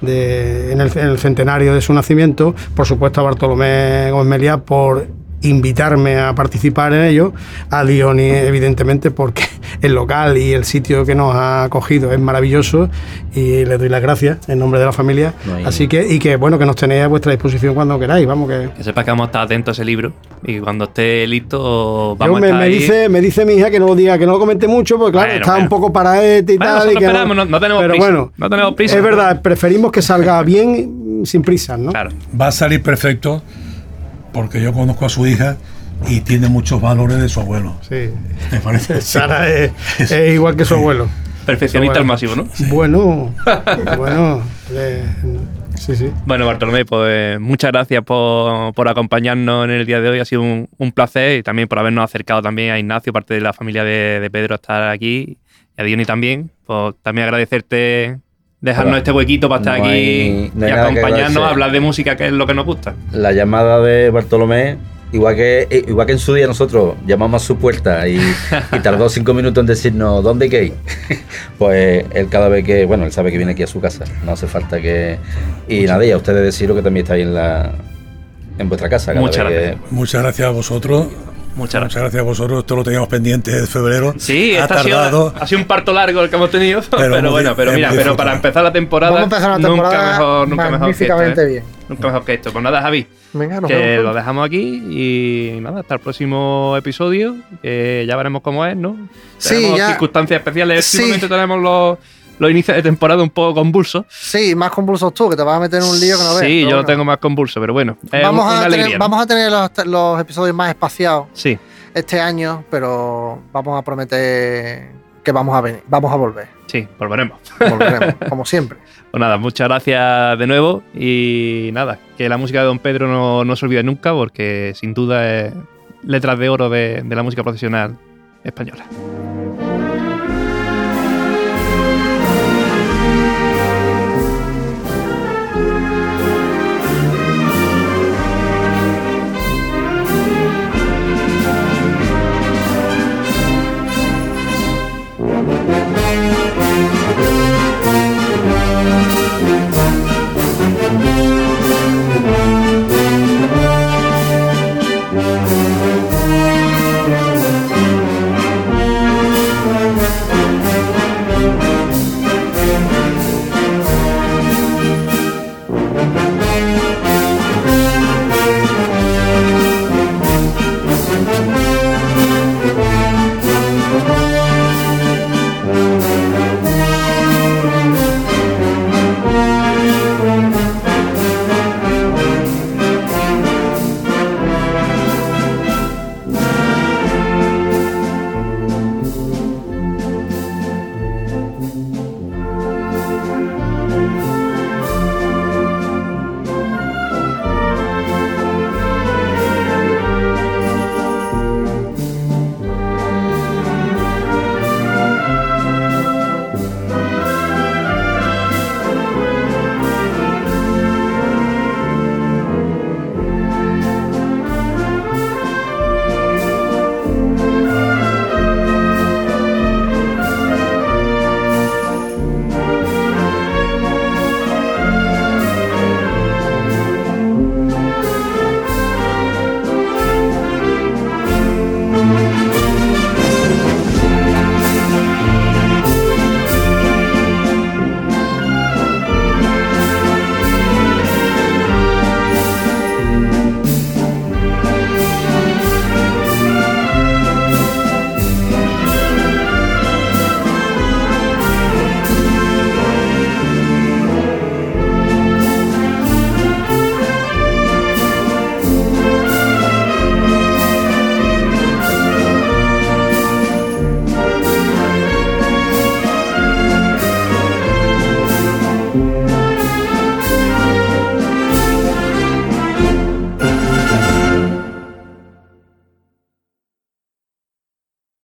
de, en, el, en el centenario de su nacimiento, por supuesto a Bartolomé Gómez Meliá por invitarme a participar en ello, a Diony evidentemente porque el local y el sitio que nos ha acogido es maravilloso y le doy las gracias en nombre de la familia, no hay... así que y que bueno que nos tenéis a vuestra disposición cuando queráis, vamos que... Que sepas que vamos a estar atentos a ese libro y cuando esté listo vamos me, a estar me ahí. dice me dice mi hija que no lo diga, que no lo comente mucho porque claro, bueno, está bueno. un poco paraete y bueno, tal y que esperamos, no, no tenemos pero prisa, bueno, no tenemos prisa. Es verdad, preferimos que salga bien sin prisas, ¿no? Claro. Va a salir perfecto porque yo conozco a su hija y tiene muchos valores de su abuelo. Sí. ¿Te parece? Sara es, es igual que su abuelo. Perfeccionista al máximo, ¿no? Sí. Bueno, bueno. Eh, sí, sí. Bueno, Bartolomé, pues muchas gracias por, por acompañarnos en el día de hoy. Ha sido un, un placer y también por habernos acercado también a Ignacio, parte de la familia de, de Pedro, a estar aquí. Y a Diony también. Pues también agradecerte dejarnos Hola. este huequito para estar no hay, aquí no y acompañarnos a hablar de música, que es lo que nos gusta. La llamada de Bartolomé, igual que igual que en su día nosotros llamamos a su puerta y, y tardó cinco minutos en decirnos dónde hay que ir, pues él cada vez que, bueno, él sabe que viene aquí a su casa, no hace falta que... Y nada, y a ustedes deciros que también estáis en la en vuestra casa. Cada Muchas vez gracias. Que... Muchas gracias a vosotros. Muchas gracias. Muchas gracias a vosotros. Esto lo teníamos pendiente de febrero. Sí, ha tardado. Ha sido, ha sido un parto largo el que hemos tenido. Pero, pero bueno, pero mira, pero para empezar la temporada, Vamos a empezar la temporada nunca mejor, nunca magníficamente mejor que esto, ¿eh? bien. Nunca mejor que esto. Pues nada, Javi, Venga, nos que vemos. lo dejamos aquí y nada, hasta el próximo episodio. Que ya veremos cómo es, ¿no? Sí, tenemos ya. circunstancias especiales. Sí. Últimamente tenemos los, los inicios de temporada un poco convulsos. Sí, más convulsos tú, que te vas a meter en un lío que no ves. Sí, yo bueno. lo tengo más convulso, pero bueno. Es Vamos, una a alegría, tener, ¿no? vamos a tener los, los episodios más espaciados Sí. este año, pero vamos a prometer que vamos a venir, vamos a volver. Sí, volveremos. Volveremos, como siempre. Pues nada, muchas gracias de nuevo y nada, que la música de don Pedro no, no se olvide nunca porque sin duda es letras de oro de, de la música profesional española.